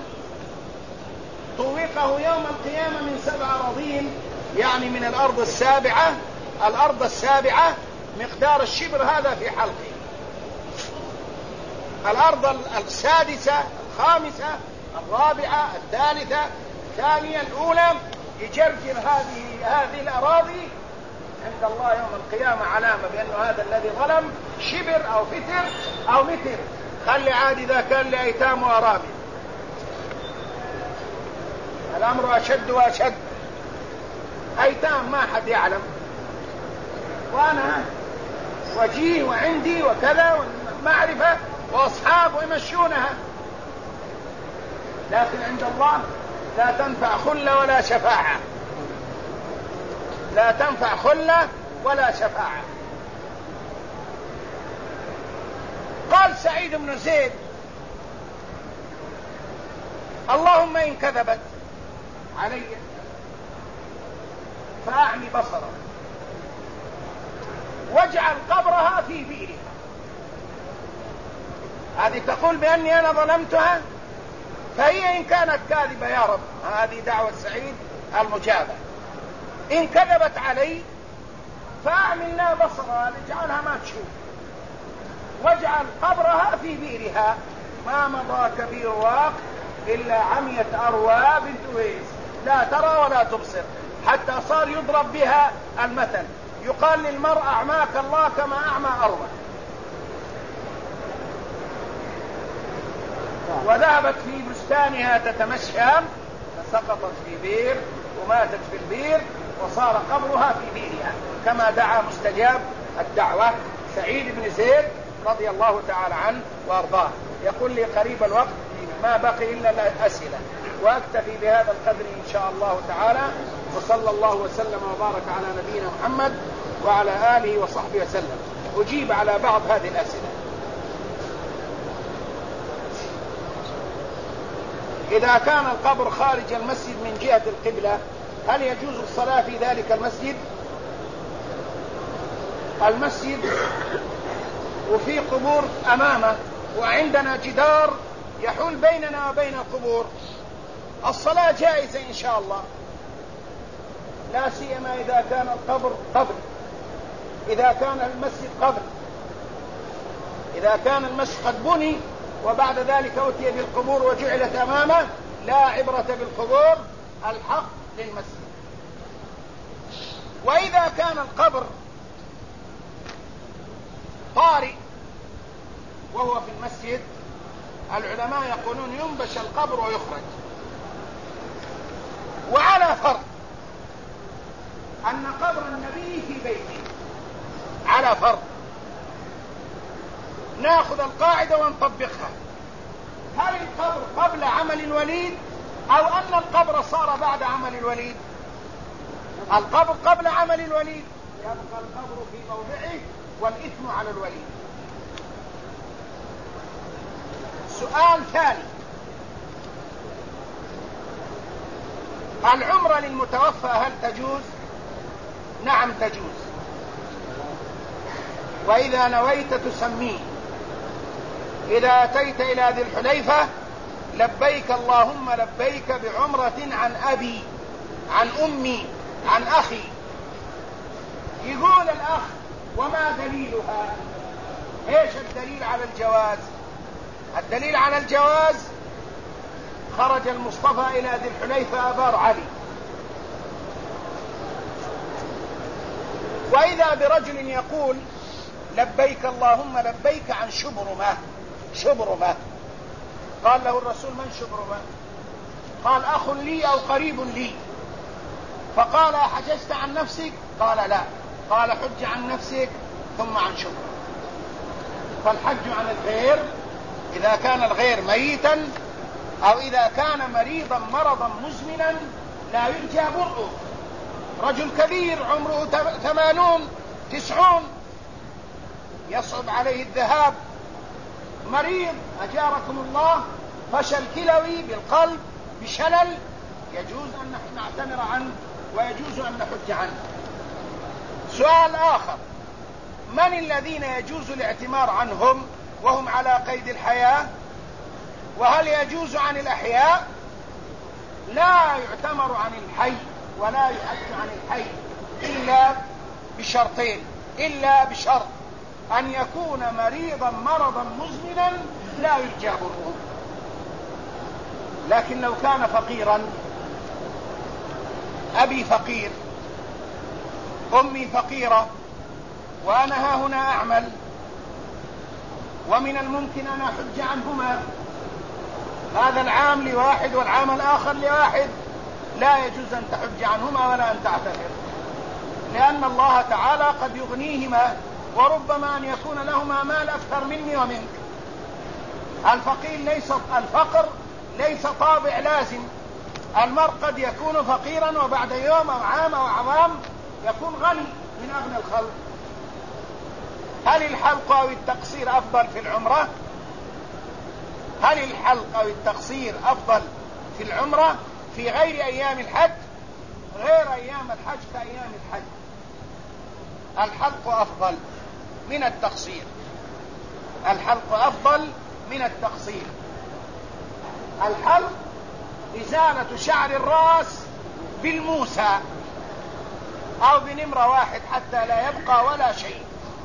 طوقه يوم القيامة من 7 أراضين، يعني من الأرض السابعة. الأرض السابعة مقدار الشبر هذا في حلقه. الأرض السادسة، الخامسة، الرابعة، الثالثة، الثانية، الأولى، يجرجر هذه الأراضي عند الله يوم القيامة علامة بأنه هذا الذي ظلم شبر أو فتر أو متر. خلي عادي إذا كان لأيتام وأرامل. الأمر أشد وأشد. أيتام ما حد يعلم، وأنا وجيه وعندي وكذا ومعرفة وأصحاب ويمشونها، لكن عند الله لا تنفع خلة ولا شفاعة. لا تنفع خلة ولا شفاعة. قال سعيد بن زيد: اللهم إن كذبت علي فأعمي بصره، واجعل قبرها في بئرها. هذه تقول بأني أنا ظلمتها، فهي إن كانت كاذبة يا رب، هذه دعوة سعيد المجابة، إن كذبت علي فأعملنا بصرها لجعلها ما تشوف، واجعل قبرها في بئرها. ما مضى كبير واق إلا عميت أروى بنت ويس، لا ترى ولا تبصر، حتى صار يضرب بها المثل، يقال للمرء أعماك الله كما أعمى أروى. وذهبت في بستانها تتمشى فسقطت في بير وماتت في البير، وصار قبرها في بئرها، كما دعا مستجاب الدعوة سعيد بن زيد رضي الله تعالى عنه وارضاه. يقول لي قريب الوقت ما بقي إلا الأسئلة، وأكتفي بهذا القدر إن شاء الله تعالى، وصلى الله وسلم وبارك على نبينا محمد وعلى آله وصحبه وسلم. أجيب على بعض هذه الأسئلة. إذا كان القبر خارج المسجد من جهة القبلة هل يجوز الصلاة في ذلك المسجد؟ المسجد وفي قبور أمامه، وعندنا جدار يحول بيننا وبين القبور، الصلاة جائزة إن شاء الله، لا سيما إذا كان القبر قبل، إذا كان المسجد قبل، إذا كان المسجد قد بني وبعد ذلك أتي بالقبور وجعلت أمامه، لا عبرة بالقبور، الحق للمسجد. وإذا كان القبر طارئ وهو في المسجد، العلماء يقولون ينبش القبر ويخرج. وعلى فرض أن قبر النبي في بيته، على فرض ناخذ القاعدة ونطبقها، هل القبر قبل عمل الوليد أو أن القبر صار بعد عمل الوليد؟ القبر قبل عمل الوليد، يبقى القبر في موضعه والإثم على الوليد. سؤال ثاني، العمرة للمتوفى هل تجوز؟ نعم تجوز، وإذا نويت تسميه. إذا أتيت إلى ذي الحليفة لبيك اللهم لبيك بعمرة عن أبي، عن أمي، عن أخي. يقول الأخ وما دليلها؟ إيش الدليل على الجواز؟ الدليل على الجواز خرج المصطفى إلى ذي الحليفة أبار علي، وإذا برجل يقول لبيك اللهم لبيك عن شبرمة، شبرمة، قال له الرسول من شبرمة؟ قال أخ لي أو قريب لي، فقال حججت عن نفسك؟ قال لا، قال حج عن نفسك ثم عن شبرمة. فالحج عن الغير إذا كان الغير ميتا أو إذا كان مريضا مرضا مزمنا لا يرجى برؤه، رجل كبير عمره 80 90 يصعب عليه الذهاب، مريض أجاركم الله، فشل كلوي بالقلب بشلل، يجوز أن نعتمر عنه ويجوز أن نحج عنه. سؤال آخر، من الذين يجوز الاعتمار عنهم وهم على قيد الحياة؟ وهل يجوز عن الأحياء؟ لا يعتمر عن الحي ولا يحج عن الحي إلا بشرطين، إلا بشرط أن يكون مريضا مرضا مزمنا لا يرجى بره. لكن لو كان فقيرا، أبي فقير، أمي فقيرة، وأنا ها هنا أعمل، ومن الممكن أن أحج عنهما، هذا العام لواحد والعام الآخر لواحد، لا يجوز أن تحج عنهما ولا أن تعتمر، لأن الله تعالى قد يغنيهما، وربما أن يكون لهما مال أكثر مني ومنك. الفقر ليس طابع لازم، المرء قد يكون فقيرا وبعد يوم أو عام أو أعوام يكون غني من أغنى الخلق. هل الحلق أو التقصير أفضل في العمرة؟ هل الحلق أو التقصير أفضل في العمرة في غير أيام الحج؟ غير أيام الحج كأيام الحج. الحلق أفضل من التقصير. الحلق أفضل من التقصير. الحلق إزالة شعر الرأس بالموسى أو بنمرة واحد حتى لا يبقى ولا شيء،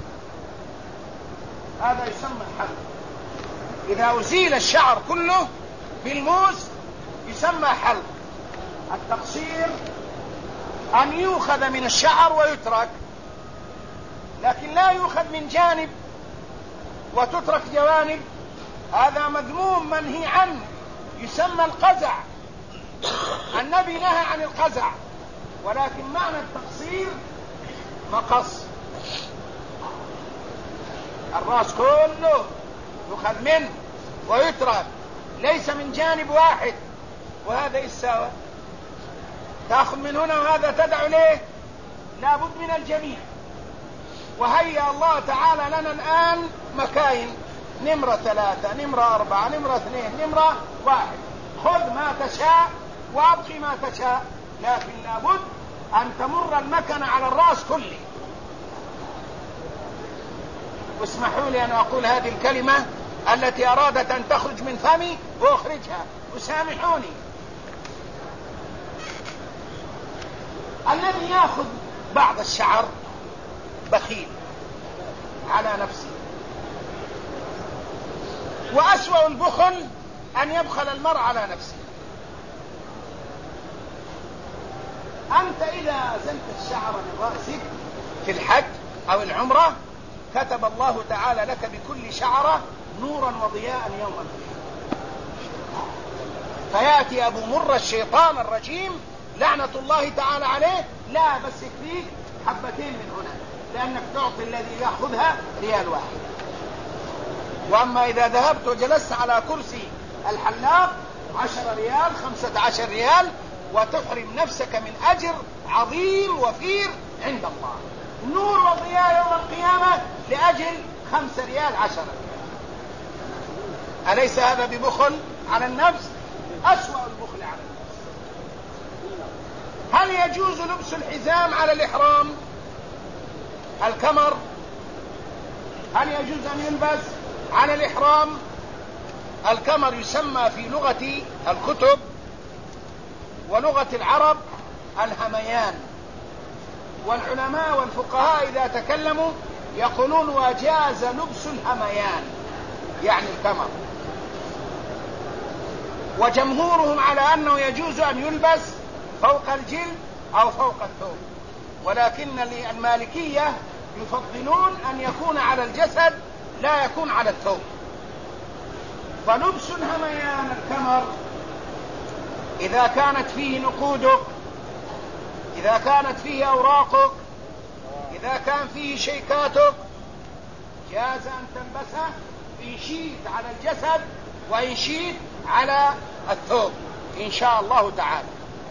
هذا يسمى الحلق. إذا أزيل الشعر كله بالموس يسمى حلق. التقصير أن يؤخذ من الشعر ويترك، لكن لا يؤخذ من جانب وتترك جوانب، هذا مذموم منهي عنه، يسمى القزع. النبي نهى عن القزع، ولكن معنى التقصير مقص. الرأس كله يؤخذ منه ويترك، ليس من جانب واحد، وهذا يساوى تأخذ من هنا وهذا تدع ليه، لابد من الجميع. وهيأ الله تعالى لنا الآن مكاين، نمرة 3، نمرة 4، نمرة 2، نمرة 1، خذ ما تشاء وابقي ما تشاء، لكن لابد أن تمر المكنة على الرأس كله. واسمحوا لي أن أقول هذه الكلمة التي أرادت أن تخرج من فمي وأخرجها، وسامحوني. الذي يأخذ بعض الشعر بخيل على نفسه، وأسوأ البخل أن يبخل المرء على نفسه. أنت إذا أزلت الشعر من رأسك في الحج أو العمرة كتب الله تعالى لك بكل شعرة نورا وضياء يوم القيامة. فيأتي أبو مر الشيطان الرجيم لعنة الله تعالى عليه، لا بس يكفيك حبتين من هنا، لأنك تعطي الذي يأخذها ريال واحد. وأما إذا ذهبت وجلست على كرسي الحلاق 10 ريال 15 ريال، وتحرم نفسك من أجر عظيم وفير عند الله، نور وضياء يوم القيامة لأجل 5 ريال 10 ريال. أليس هذا ببخل على النفس؟ أسوأ البخل على النفس. هل يجوز لبس الحزام على الإحرام؟ الكمر هل يجوز أن يلبس على الإحرام؟ الكمر يسمى في لغة الكتب ولغة العرب الهميان، والعلماء والفقهاء إذا تكلموا يقولون وجاز لبس الهميان يعني الكمر، وجمهورهم على أنه يجوز أن يلبس فوق الجلد أو فوق الثوب، ولكن المالكية يفضلون أن يكون على الجسد لا يكون على الثوب. فلبس الهميان الكمر إذا كانت فيه نقودك، إذا كانت فيه أوراقك، إذا كان فيه شيكاتك، جاز أن تلبسه إن شئت على الجسد وإن شئت على الثوب إن شاء الله تعالى.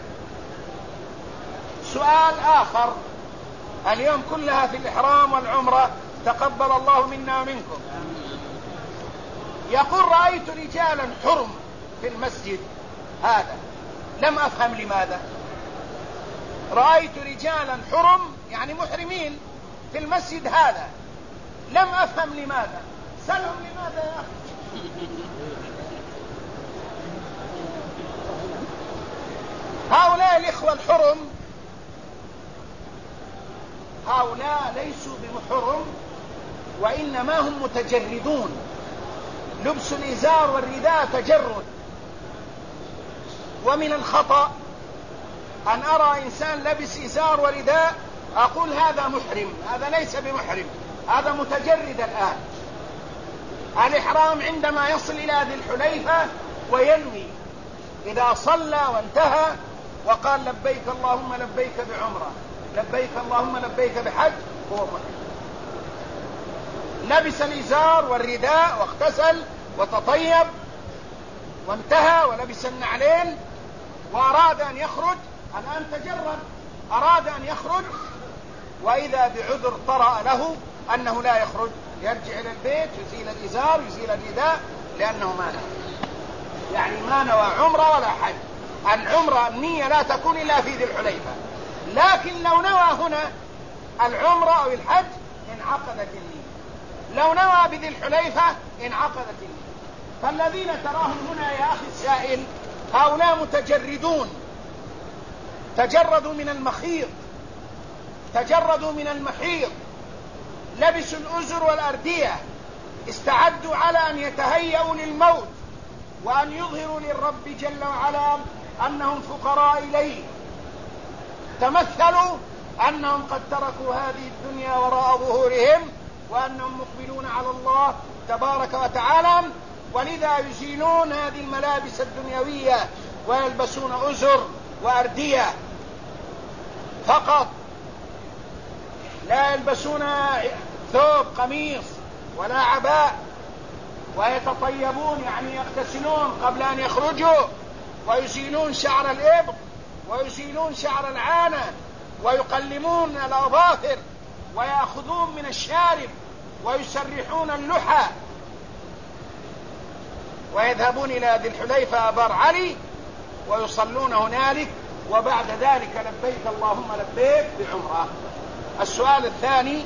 سؤال آخر، اليوم كلها في الإحرام والعمرة، تقبل الله منا ومنكم. يقول رأيت رجالا حرم في المسجد هذا، لم أفهم لماذا. رأيت رجالا حرم يعني محرمين في المسجد هذا، لم أفهم لماذا. سألهم لماذا يا أخي. هؤلاء الإخوة الحرم هؤلاء ليسوا بمحرم، وإنما هم متجردون. لبس الإزار والرداء تجرد. ومن الخطأ أن أرى إنسان لبس إزار ورداء أقول هذا محرم، هذا ليس بمحرم، هذا متجرد. الآن الإحرام عندما يصل إلى ذي الحليفة وينوي، إذا صلى وانتهى وقال لبيك اللهم لبيك بعمرة، لبيك اللهم لبيك بحج، هو محرم. لبس الإزار والرداء واغتسل وتطيب وانتهى ولبس النعلين وأراد أن يخرج، الآن تجرد، أراد أن يخرج، وإذا بعذر طرأ له أنه لا يخرج، يرجع إلى البيت يزيل الإزار يزيل الرداء، لأنه ما نوى، يعني ما نوى عمرة ولا حج. العمرة النية لا تكون إلا في ذي الحليفة، لكن لو نوى هنا العمرة أو الحج انعقدت النية، لو نوى بذي الحليفة انعقدت النية. فالذين تراهم هنا يا أخي السائل هؤلاء متجردون، تجردوا من المخيط، تجردوا من المحيط، لبسوا الأزر والأردية، استعدوا على أن يتهيئوا للموت وأن يظهروا للرب جل وعلا أنهم فقراء إليه. تمثلوا أنهم قد تركوا هذه الدنيا وراء ظهورهم وأنهم مقبلون على الله تبارك وتعالى، ولذا يزيلون هذه الملابس الدنيوية ويلبسون أزر وأردية فقط، لا يلبسون ثوب قميص ولا عباء، ويتطيبون يعني يغتسلون قبل أن يخرجوا، ويزيلون شعر الإبط ويزيلون شعر العانة ويقلمون الأظافر ويأخذون من الشارب ويسرحون اللحى ويذهبون إلى ذي الحليفة أبار علي ويصلون هنالك، وبعد ذلك لبيك اللهم لبيك بعمرة. السؤال الثاني: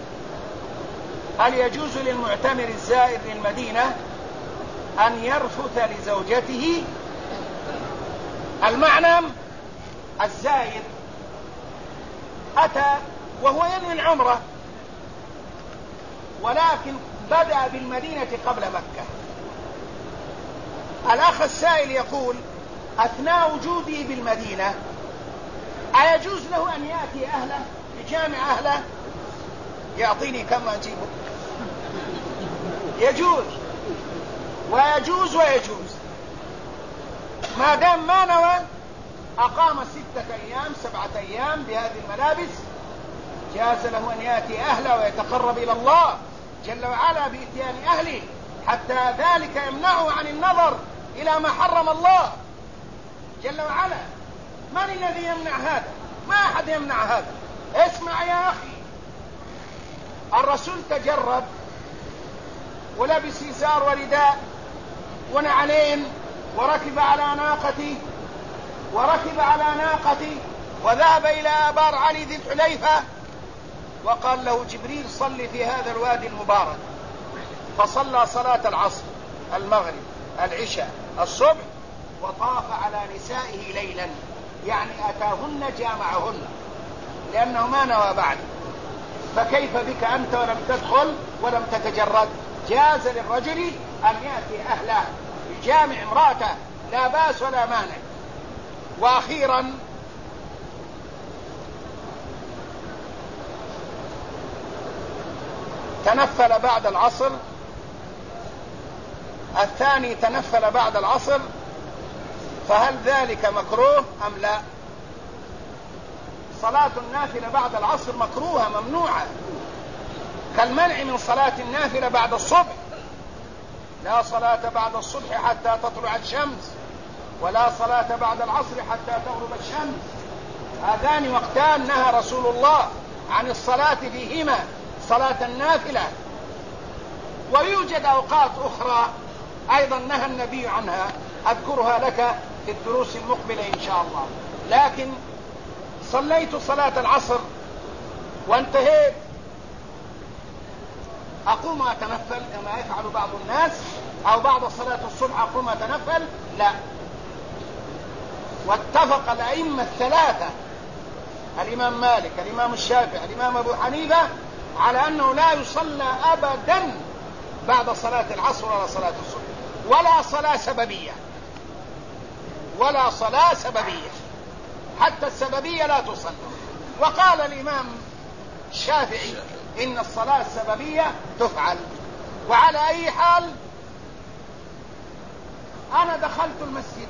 هل يجوز للمعتمر الزائر للمدينة أن يرفث لزوجته؟ المعنى الزائر أتى وهو ينوي العمرة ولكن بدأ بالمدينة قبل مكة. الأخ السائل يقول: أثناء وجوده بالمدينة أيجوز له أن يأتي أهله يجامع أهله؟ يعطيني كم أجيبه؟ يجوز ويجوز ويجوز ما دام ما نوى، أقام 6 أيام 7 أيام بهذه الملابس، جاز له أن يأتي أهله ويتقرب إلى الله جل وعلا بإتيان أهله، حتى ذلك يمنعه عن النظر إلى ما حرم الله جل وعلا. من الذي يمنع هذا؟ ما أحد يمنع هذا. اسمع يا أخي، الرسول تجرد ولبس إزار ورداء ونعلين وركب على ناقته وذهب إلى آبار علي ذي الحليفة، وقال له جبريل: صل في هذا الوادي المبارك. فصلى صلاة العصر المغرب العشاء الصبح، وطاف على نسائه ليلا، يعني أتاهن جامعهن لأنه ما نوى بعد. فكيف بك أنت ولم تدخل ولم تتجرد؟ جاز للرجل أن يأتي أهله يجامع امرأته، لا بأس ولا مانع. وأخيرا تنفل بعد العصر، الثاني تنفل بعد العصر، فهل ذلك مكروه أم لا؟ صلاة النافلة بعد العصر مكروهة ممنوعة، كالمنع من صلاة النافلة بعد الصبح. لا صلاة بعد الصبح حتى تطلع الشمس، ولا صلاة بعد العصر حتى تغرب الشمس. هذان وقتان نهى رسول الله عن الصلاة فيهما، صلاة النافلة. ويوجد أوقات أخرى أيضا نهى النبي عنها، أذكرها لك في الدروس المقبلة إن شاء الله. لكن صليت صلاة العصر وانتهيت، أقوم أتنفل كما يفعل بعض الناس، أو بعد صلاة الصبح أقوم أتنفل؟ لا. واتفق الأئمة الثلاثة، الإمام مالك، الإمام الشافعي، الإمام أبو حنيفة، على أنه لا يصلى أبدا بعد صلاة العصر ولا صلاة الصبح، ولا صلاة سببية، ولا صلاة سببية، حتى السببية لا تصلى. وقال الإمام الشافعي إن الصلاة السببية تفعل. وعلى أي حال أنا دخلت المسجد،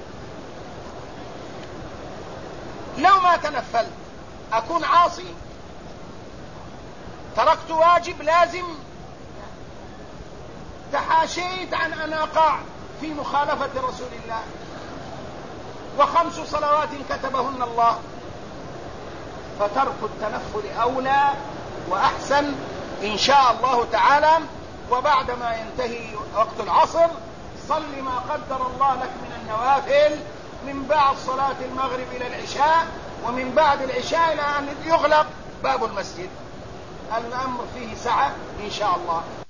لو ما تنفلت أكون عاصي؟ تركت واجب لازم؟ تحاشيت عن أن أقع في مخالفة رسول الله، و5 صلوات كتبهن الله. فترك التنفل أولى وأحسن إن شاء الله تعالى. وبعدما ينتهي وقت العصر صل ما قدر الله لك من النوافل من بعد صلاة المغرب إلى العشاء، ومن بعد العشاء إلى أن يغلق باب المسجد. الأمر فيه سعة إن شاء الله.